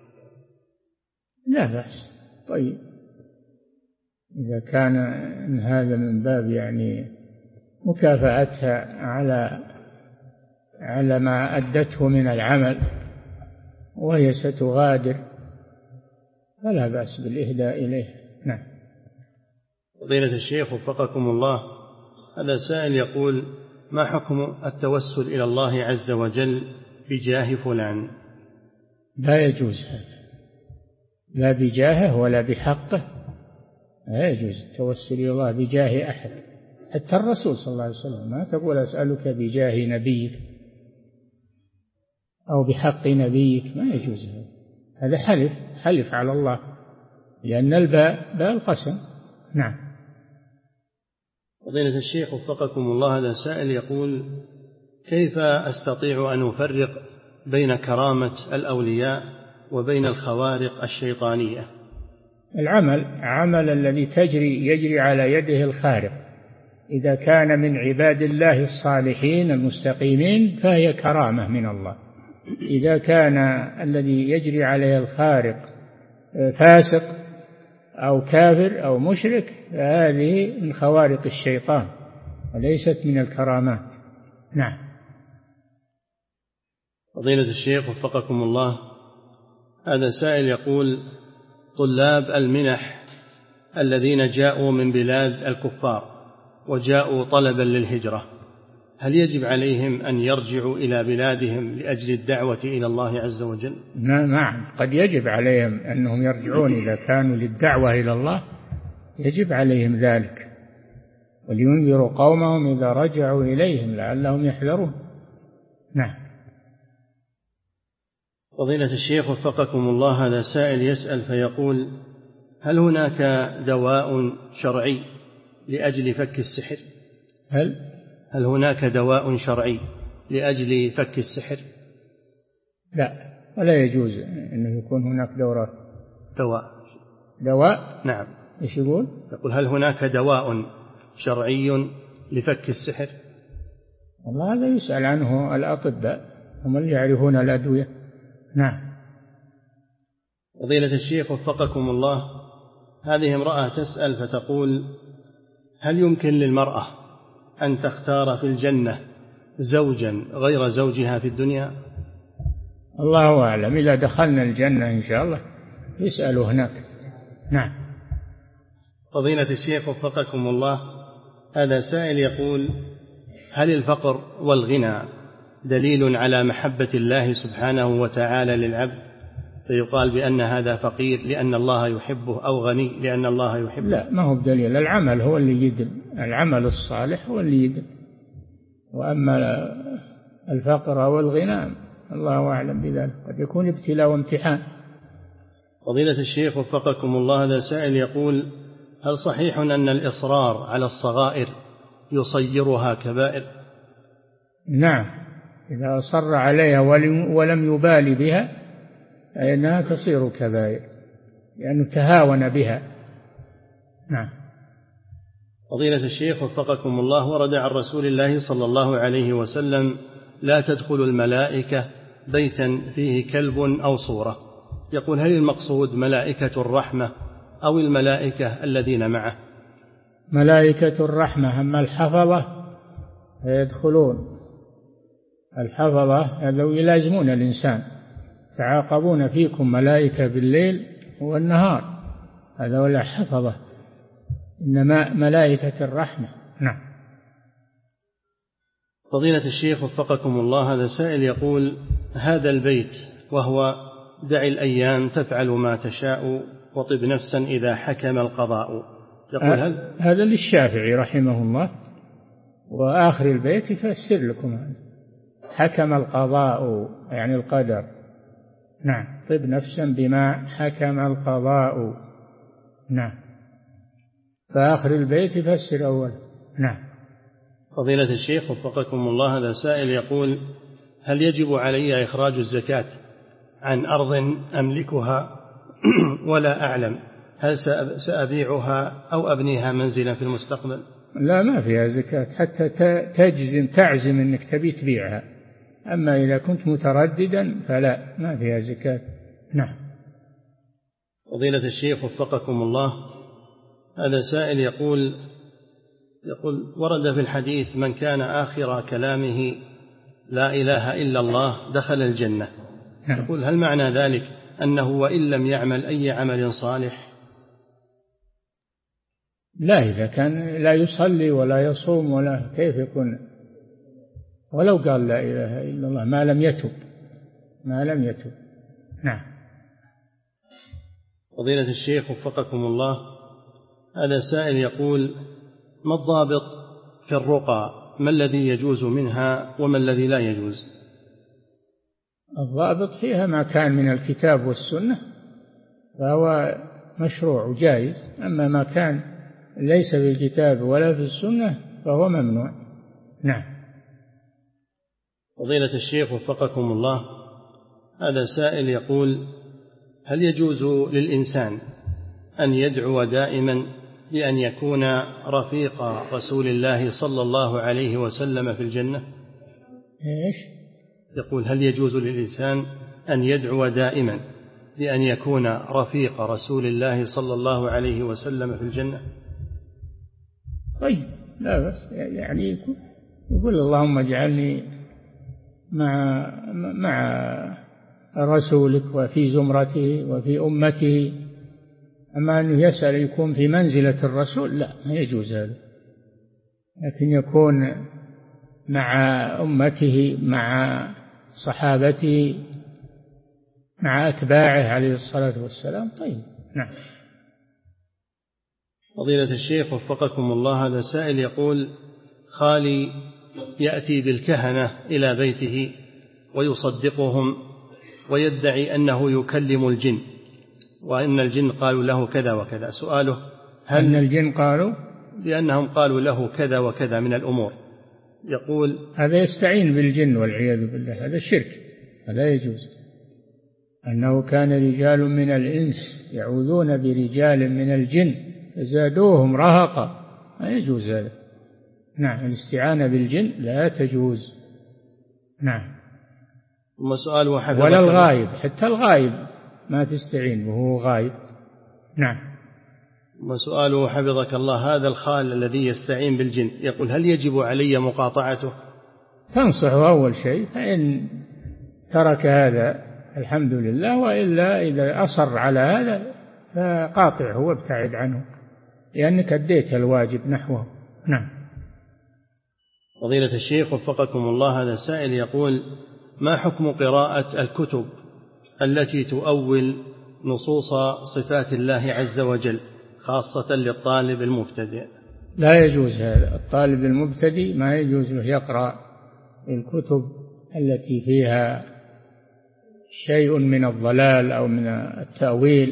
لا بأس. طيب، إذا كان هذا من باب يعني مكافأتها على على ما أدته من العمل وهي ستغادر فلا بأس بالإهداء إليه. نعم. فضيلة الشيخ وفقكم الله، هذا سائل يقول: ما حكم التوسل إلى الله عز وجل بجاه فلان؟ لا يجوز هذا، لا بجاهه ولا بحقه، لا يجوز التوسل إلى الله بجاه أحد، حتى الرسول صلى الله عليه وسلم ما تقول أسألك بجاه نبيك أو بحق نبيك، ما يجوز هذا، هذا حلف حلف على الله، لأن الباء باء القسم. نعم. فضيلة الشيخ وفقكم الله، هذا سائل يقول: كيف أستطيع أن أفرق بين كرامة الأولياء وبين الخوارق الشيطانية؟ العمل عمل الذي تجري يجري على يده الخارق، إذا كان من عباد الله الصالحين المستقيمين فهي كرامة من الله، إذا كان الذي يجري عليه الخارق فاسق أو كافر أو مشرك فهذه من خوارق الشيطان وليست من الكرامات. نعم. فضيلة الشيخ وفقكم الله، هذا سائل يقول: طلاب المنح الذين جاءوا من بلاد الكفار وجاءوا طلبا للهجرة، هل يجب عليهم أن يرجعوا إلى بلادهم لأجل الدعوة إلى الله عز وجل؟ نعم، قد يجب عليهم أنهم يرجعون إذا كانوا للدعوة إلى الله، يجب عليهم ذلك، ولينذروا قومهم إذا رجعوا إليهم لعلهم يحذرون. نعم. فضيلة الشيخ وفقكم الله، هذا سائل يسأل فيقول: هل هناك دواء شرعي لأجل فك السحر؟ هل هل هناك دواء شرعي لأجل فك السحر؟ لا، ولا يجوز أنه يكون هناك دورات. دواء دواء نعم. إيش يقول؟ يقول: هل هناك دواء شرعي لفك السحر؟ والله هذا يسأل عنه الأطباء، هم اللي يعرفون الأدوية. نعم. فضيلة الشيخ وفقكم الله، هذه امرأة تسأل فتقول: هل يمكن للمرأة أن تختار في الجنة زوجا غير زوجها في الدنيا؟ الله أعلم، إذا دخلنا الجنة إن شاء الله يسألوا هناك. نعم. فضيلة الشيخ وفقكم الله، هذا سائل يقول: هل الفقر والغنى دليل على محبة الله سبحانه وتعالى للعبد، فيقال بأن هذا فقير لأن الله يحبه أو غني لأن الله يحبه؟ لا، ما هو بدليل، العمل هو اللي يدل، العمل الصالح هو اللي يدل، وأما الفقر والغنى الله أعلم بذلك، قد يكون ابتلاء وامتحان. فضيلة الشيخ وفقكم الله، هذا سائل يقول: هل صحيح أن الإصرار على الصغائر يصيرها كبائر؟ نعم، إذا أصر عليها ولم يبالي بها فإنها تصير كبائر لأنه تهاون بها. نعم. فضيلة الشيخ وفقكم الله، ورد عن رسول الله صلى الله عليه وسلم: لا تدخل الملائكة بيتا فيه كلب أو صورة. يقول: هل المقصود ملائكة الرحمة أو الملائكة الذين معه؟ ملائكة الرحمة، أما الحفظة يدخلون، الحفظة هذا يلازمون الإنسان، تعاقبون فيكم ملائكة بالليل والنهار، هذا ولا حفظة، إنما ملائكة الرحمة. نعم. فضيلة الشيخ وفقكم الله، هذا سائل يقول: هذا البيت وهو دع الأيام تفعل ما تشاء وطب نفسا إذا حكم القضاء. يقول هل هذا للشافعي رحمه الله، وآخر البيت يفسر لكم هذا، حكم القضاء يعني القدر. نعم، طب نفسا بما حكم القضاء. نعم، فآخر البيت يفسر أول. نعم. فضيلة الشيخ وفقكم الله، هذا سائل يقول هل يجب علي إخراج الزكاة عن أرض أملكها ولا أعلم هل سأبيعها أو أبنيها منزلا في المستقبل؟ لا، ما فيها زكاة حتى تجزم تعزم أنك تبي تبيعها، أما إذا كنت مترددا فلا، ما فيها زكاة. نعم. فضيلة الشيخ وفقكم الله، هذا سائل يقول يقول ورد في الحديث من كان آخر كلامه لا إله إلا الله دخل الجنة. نعم. يقول هل معنى ذلك أنه وإن لم يعمل أي عمل صالح؟ لا، إذا كان لا يصلي ولا يصوم ولا كيف يكون، ولو قال لا إله إلا الله ما لم يتب ما لم يتب. نعم. فضيلة الشيخ وفقكم الله، هذا سائل يقول ما الضابط في الرقى؟ ما الذي يجوز منها وما الذي لا يجوز؟ الضابط فيها ما كان من الكتاب والسنة فهو مشروع وجائز، أما ما كان ليس في الكتاب ولا في السنة فهو ممنوع. نعم. فضيلة الشيخ وفقكم الله، هذا سائل يقول هل يجوز للإنسان أن يدعو دائما بأن يكون رفيق رسول الله صلى الله عليه وسلم في الجنة؟ إيش؟ يقول هل يجوز للإنسان أن يدعو دائما بأن يكون رفيق رسول الله صلى الله عليه وسلم في الجنة؟ طيب، لا بس يعني يقول اللهم اجعلني مع مع رسولك وفي زمرته وفي أمته. أما أنه يسأل يكون في منزلة الرسول لا، ما يجوز هذا، لكن يكون مع أمته مع صحابته مع أتباعه عليه الصلاة والسلام. طيب. نعم. فضيلة الشيخ وفقكم الله، هذا سائل يقول خالي يأتي بالكهنة إلى بيته ويصدقهم ويدعي أنه يكلم الجن وأن الجن قالوا له كذا وكذا. سؤاله هل أن الجن قالوا بأنهم قالوا له كذا وكذا من الأمور. يقول هذا يستعين بالجن والعياذ بالله، هذا الشرك، هذا يجوز. أنه كان رجال من الإنس يعوذون برجال من الجن فزادوهم رهقا، ما يجوز هذا. نعم، الاستعانة بالجن لا تجوز. نعم. سؤال ولا الغائب، حتى الغائب ما تستعين وهو غائب. نعم. وسؤاله حفظك الله، هذا الخال الذي يستعين بالجن يقول هل يجب علي مقاطعته؟ تنصحه أول شيء، فإن ترك هذا الحمد لله، وإلا إذا أصر على هذا فقاطعه وابتعد عنه، لأنك أديت الواجب نحوه. نعم. فضيلة الشيخ وفقكم الله، هذا سائل يقول ما حكم قراءة الكتب التي تؤول نصوص صفات الله عز وجل خاصة للطالب المبتدئ؟ لا يجوز هذا. الطالب المبتدئ ما يجوز له يقرأ الكتب التي فيها شيء من الضلال أو من التأويل،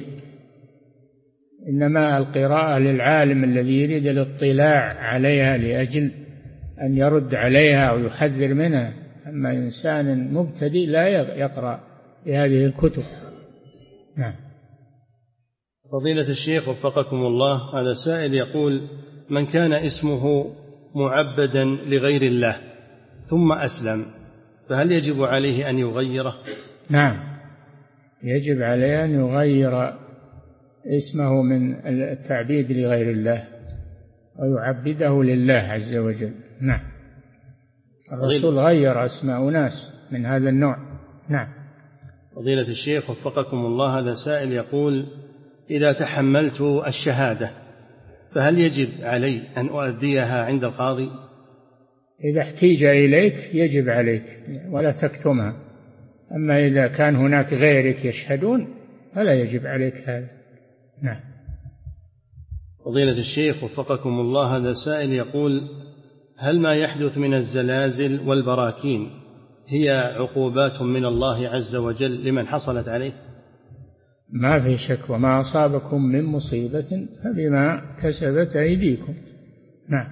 إنما القراءة للعالم الذي يريد الاطلاع عليها لأجل أن يرد عليها أو يحذر منها. أما إنسان مبتدئ لا يقرأ بهذه الكتب. نعم. فضيلة الشيخ وفقكم الله، هذا سائل يقول من كان اسمه معبدا لغير الله ثم أسلم فهل يجب عليه أن يغيره؟ نعم، يجب عليه أن يغير اسمه من التعبيد لغير الله ويعبده لله عز وجل. نعم. الرسول غير أسماء ناس من هذا النوع. نعم. فضيلة الشيخ وفقكم الله، هذا سائل يقول إذا تحملت الشهادة فهل يجب علي أن أؤديها عند القاضي؟ إذا احتيج إليك يجب عليك ولا تكتمها، أما إذا كان هناك غيرك يشهدون فلا يجب عليك هذا. نعم. فضيلة الشيخ وفقكم الله، هذا سائل يقول: هل ما يحدث من الزلازل والبراكين هي عقوبات من الله عز وجل لمن حصلت عليه؟ ما في شك، وما أصابكم من مصيبة فبما كسبت أيديكم. نعم.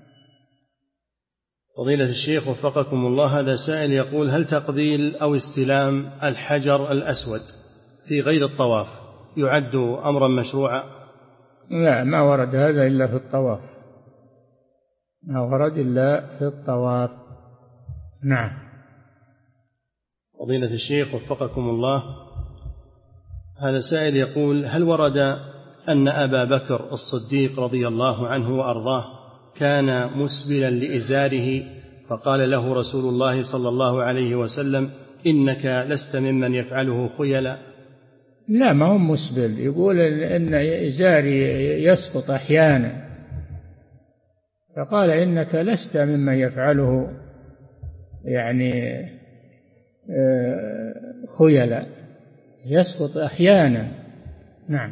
فضيلة الشيخ وفقكم الله، هذا سائل يقول: هل تقبيل أو استلام الحجر الأسود في غير الطواف يعد أمرا مشروعا؟ لا، ما ورد هذا إلا في الطواف، ما ورد إلا في الطواف. نعم. فضيلة الشيخ وفقكم الله، هذا سائل يقول: هل ورد أن أبا بكر الصديق رضي الله عنه وأرضاه كان مسبلا لإزاره فقال له رسول الله صلى الله عليه وسلم: إنك لست ممن يفعله خيلا؟ لا، ما هو مسبل، يقول إن إزاري يسقط أحيانا، فقال إنك لست ممن يفعله يعني خيلا، يسقط أحيانا. نعم.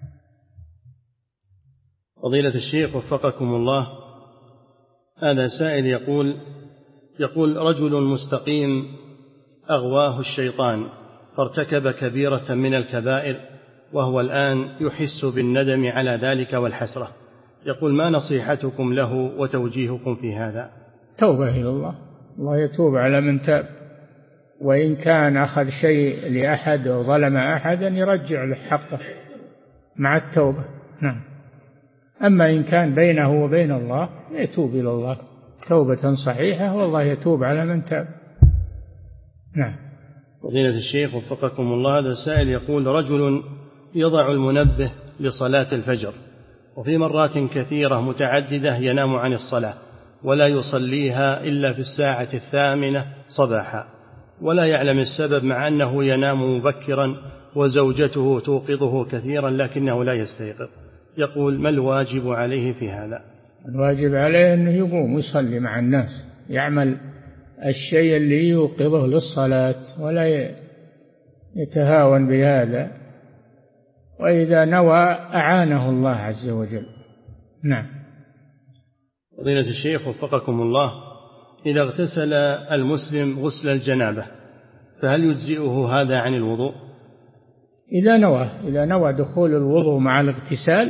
فضيلة الشيخ وفقكم الله، هذا سائل يقول يقول رجل مستقيم أغواه الشيطان فارتكب كبيرة من الكبائر وهو الآن يحس بالندم على ذلك والحسرة، يقول: ما نصيحتكم له وتوجيهكم في هذا؟ توبة إلى الله، الله يتوب على من تاب، وإن كان أخذ شيء لأحد وظلم أحدا يرجع له حقه مع التوبة. نعم. أما إن كان بينه وبين الله يتوب إلى الله توبة صحيحة، والله يتوب على من تاب. نعم. فضيلة الشيخ وفقكم الله، هذا سائل يقول: رجل يضع المنبه لصلاة الفجر وفي مرات كثيرة متعددة ينام عن الصلاة ولا يصليها إلا في الساعة الثامنة صباحا، ولا يعلم السبب مع أنه ينام مبكرا وزوجته توقظه كثيرا لكنه لا يستيقظ، يقول: ما الواجب عليه في هذا؟ الواجب عليه أنه يقوم ويصلي مع الناس، يعمل الشيء اللي يوقظه للصلاة ولا يتهاون بهذا، وإذا نوى أعانه الله عز وجل. نعم. فضيلة الشيخ وفقكم الله، إذا اغتسل المسلم غسل الجنابة فهل يجزئه هذا عن الوضوء؟ إذا نوى إذا نوى دخول الوضوء مع الاغتسال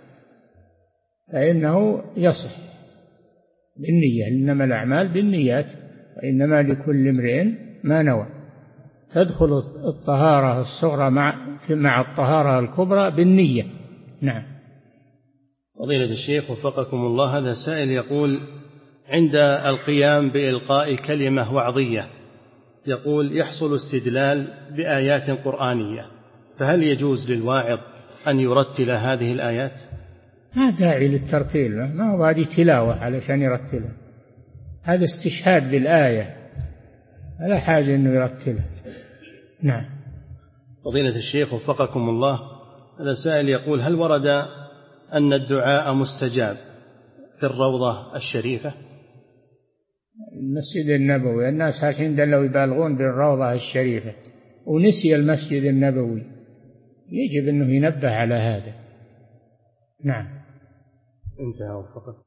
فإنه يصح بالنية، إنما الأعمال بالنيات وإنما لكل امرئ ما نوى. تدخل الطهارة الصغرى مع مع الطهارة الكبرى بالنية. نعم. فضيلة الشيخ وفقكم الله، هذا سائل يقول: عند القيام بإلقاء كلمة وعظية يقول يحصل استدلال بآيات قرآنية، فهل يجوز للواعظ أن يرتل هذه الآيات؟ ما داعي للترتيل، ما هو هذه تلاوة علشان يرتلها، هذا استشهاد بالآية، لا حاجة أنه يرتلها. نعم. فضيلة الشيخ وفقكم الله، هذا سائل يقول: هل ورد أن الدعاء مستجاب في الروضة الشريفة؟ المسجد النبوي، الناس هكذا لو يبالغون بالروضة الشريفة ونسي المسجد النبوي، يجب أنه ينبه على هذا. نعم. انتهى وفقط.